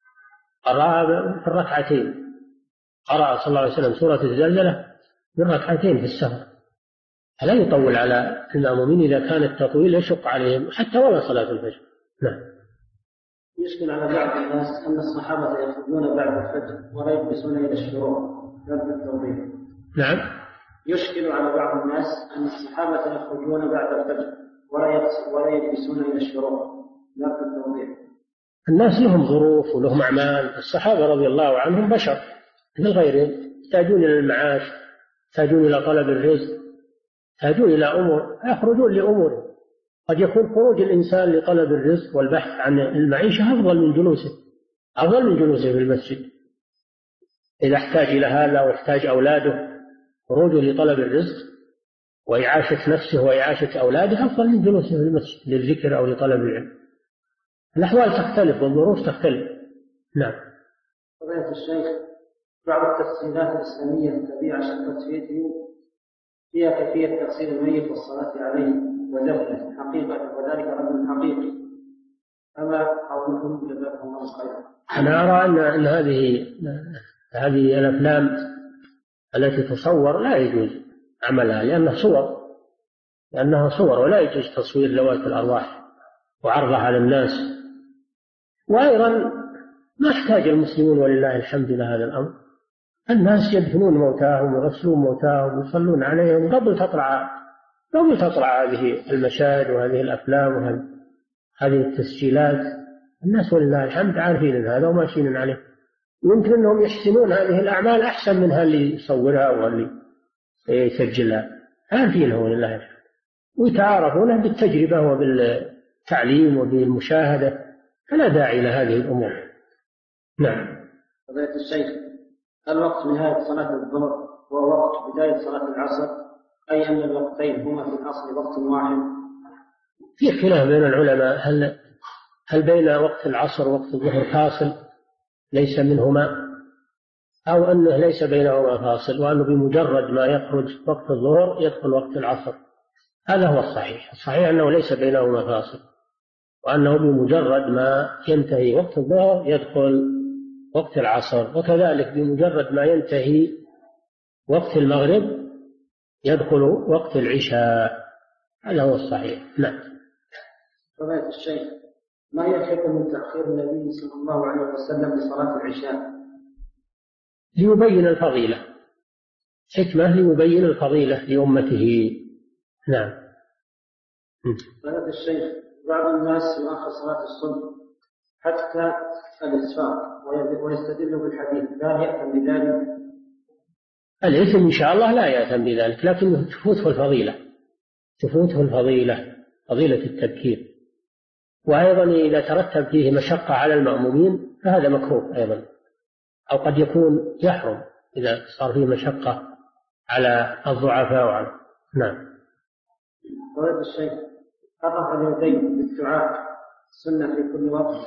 قرأها في الركعتين، قرأ صلى الله عليه وسلم سورة الزلزلة بالركعتين في السفر، لا يطول على المأمومين إذا كان التطويل يشق عليهم حتى ولا صلاة الفجر. نعم. يشكل على بعض الناس أن الصحابة يخرجون بعد الفجر ولا يلبسون إلى الشروق قبل التوضيح. نعم. يشكل على بعض الناس أن الصحابة يخرجون بعد الفجر ولا يلبسون إلى الشروق قبل التوضيح. الناس لهم ظروف ولهم أعمال. الصحابة رضي الله عنهم بشر مثل غيرهم، يحتاجون إلى المعاش، يحتاجون إلى طلب الرزق، يحتاجون إلى أمور، يخرجون لأمور. قد يكون خروج الإنسان لطلب الرزق والبحث عن المعيشة أفضل من جلوسه في المسجد. إذا احتاج إلى هذا واحتاج أولاده، خروجه لطلب الرزق وإعاشة نفسه وإعاشة أولاده أفضل من جلوسه في المسجد للذكر أو لطلب العلم. الأحوال تختلف والظروف تختلف. نعم. فضيلة الشيخ، بعض التسجيلات الإسلامية تبيع شقة فيديو فيها كيفية تغسيل الميت والصلاة عليه ودفنه حقيقة، وذلك رجل حقيقي، فما قولكم جزاكم الله خيرا؟ أنا أرى أن هذه الأفلام التي تصور لا يجوز عملها، لأنها صور ولا يجوز تصوير ذوات الأرواح وعرضها على الناس. وأيضا ما احتاج المسلمون ولله الحمد لهذا الأمر. الناس يدفنون موتاهم ويغسلون موتاهم ويصلون عليهم قبل تطلع هذه المشاهد وهذه الأفلام وهذه التسجيلات. الناس ولله الحمد عارفين هذا وماشيين عليه. يمكن أنهم يحسنون هذه الأعمال أحسن من اللي يصورها واللي يسجلها، عارفينه ولله الحمد، ويتعارفون بالتجربة وبالتعليم وبالمشاهدة، فلا داعي لهذه الأمور. نعم. فضيلة الشيخ، هل وقت نهاية صلاة الظهر هو وقت بداية صلاة العصر، أي أن الوقتين هما في الأصل وقت واحد؟ في خلاف بين العلماء هل بين وقت العصر ووقت الظهر فاصل ليس منهما، أو أنه ليس بينهما فاصل وأنه بمجرد ما يخرج وقت الظهر يدخل وقت العصر. هذا هو الصحيح أنه ليس بينهما فاصل، وأنه بمجرد ما ينتهي وقت الظهر يدخل وقت العصر، وكذلك بمجرد ما ينتهي وقت المغرب يدخل وقت العشاء. هذا هو الصحيح. نعم. فضيلة الشيخ، ما هي الحكمة من تأخير النبي صلى الله عليه وسلم لصلاة العشاء؟ ليبين الفضيلة، حكمة ليبين الفضيلة لأمته. نعم. فضيلة الشيخ، بعض الناس يؤخر صلاة الصبح حتى الإسفار ويستدل بالحديث، لا يأتم بذلك؟ الإثم إن شاء الله لا يأتم بذلك، لكن تفوته الفضيلة، فضيلة التبكير. وأيضا إذا ترتب فيه مشقة على المأمومين فهذا مكروه أيضا، أو قد يكون يحرم إذا صار فيه مشقة على الضعفاء. نعم. فضيلة الشيخ، رفع اليدين بالدعاء سنة في كل وقت؟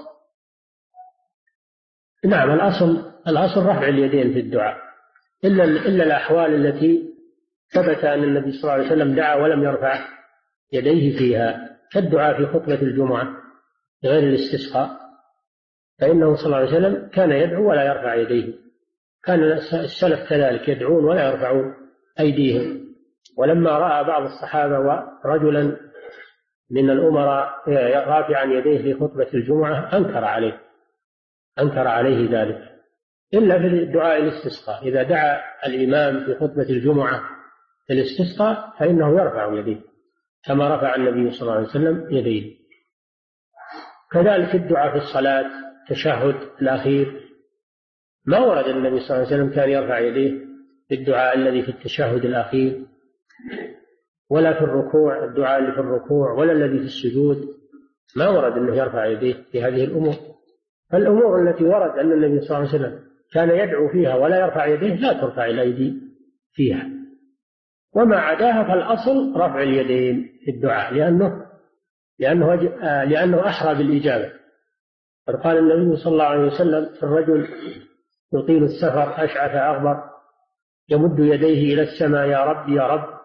نعم، الأصل رفع اليدين في الدعاء، إلا الأحوال التي ثبت أن النبي صلى الله عليه وسلم دعا ولم يرفع يديه فيها، كالدعاء في خطبة الجمعة غير الاستسقاء، فإنه صلى الله عليه وسلم كان يدعو ولا يرفع يديه. كان السلف كذلك يدعون ولا يرفعون أيديهم. ولما رأى بعض الصحابة ورجلا من الأمراء رافعا يديه في خطبة الجمعة أنكر عليه ذلك، إلا في دعاء الاستسقاء. إذا دعا الإمام في خطبة الجمعة في الاستسقاء فإنه يرفع يديه كما رفع النبي صلى الله عليه وسلم يديه. كذلك الدعاء في الصلاة، التشهد الأخير، ما ورد النبي صلى الله عليه وسلم كان يرفع يديه في الدعاء الذي في التشهد الأخير، ولا في الركوع، الدعاء اللي في الركوع، ولا الذي في السجود، ما ورد أنه يرفع يديه في هذه الأمور. فالأمور التي ورد أن النبي صلى الله عليه وسلم كان يدعو فيها ولا يرفع يديه لا ترفع الأيدي فيها، وما عداها فالأصل رفع اليدين في الدعاء، لأنه أحرى بالإجابة. قال النبي صلى الله عليه وسلم في الرجل يطيل السفر أشعث أغبر يمد يديه إلى السماء: يا رب يا رب،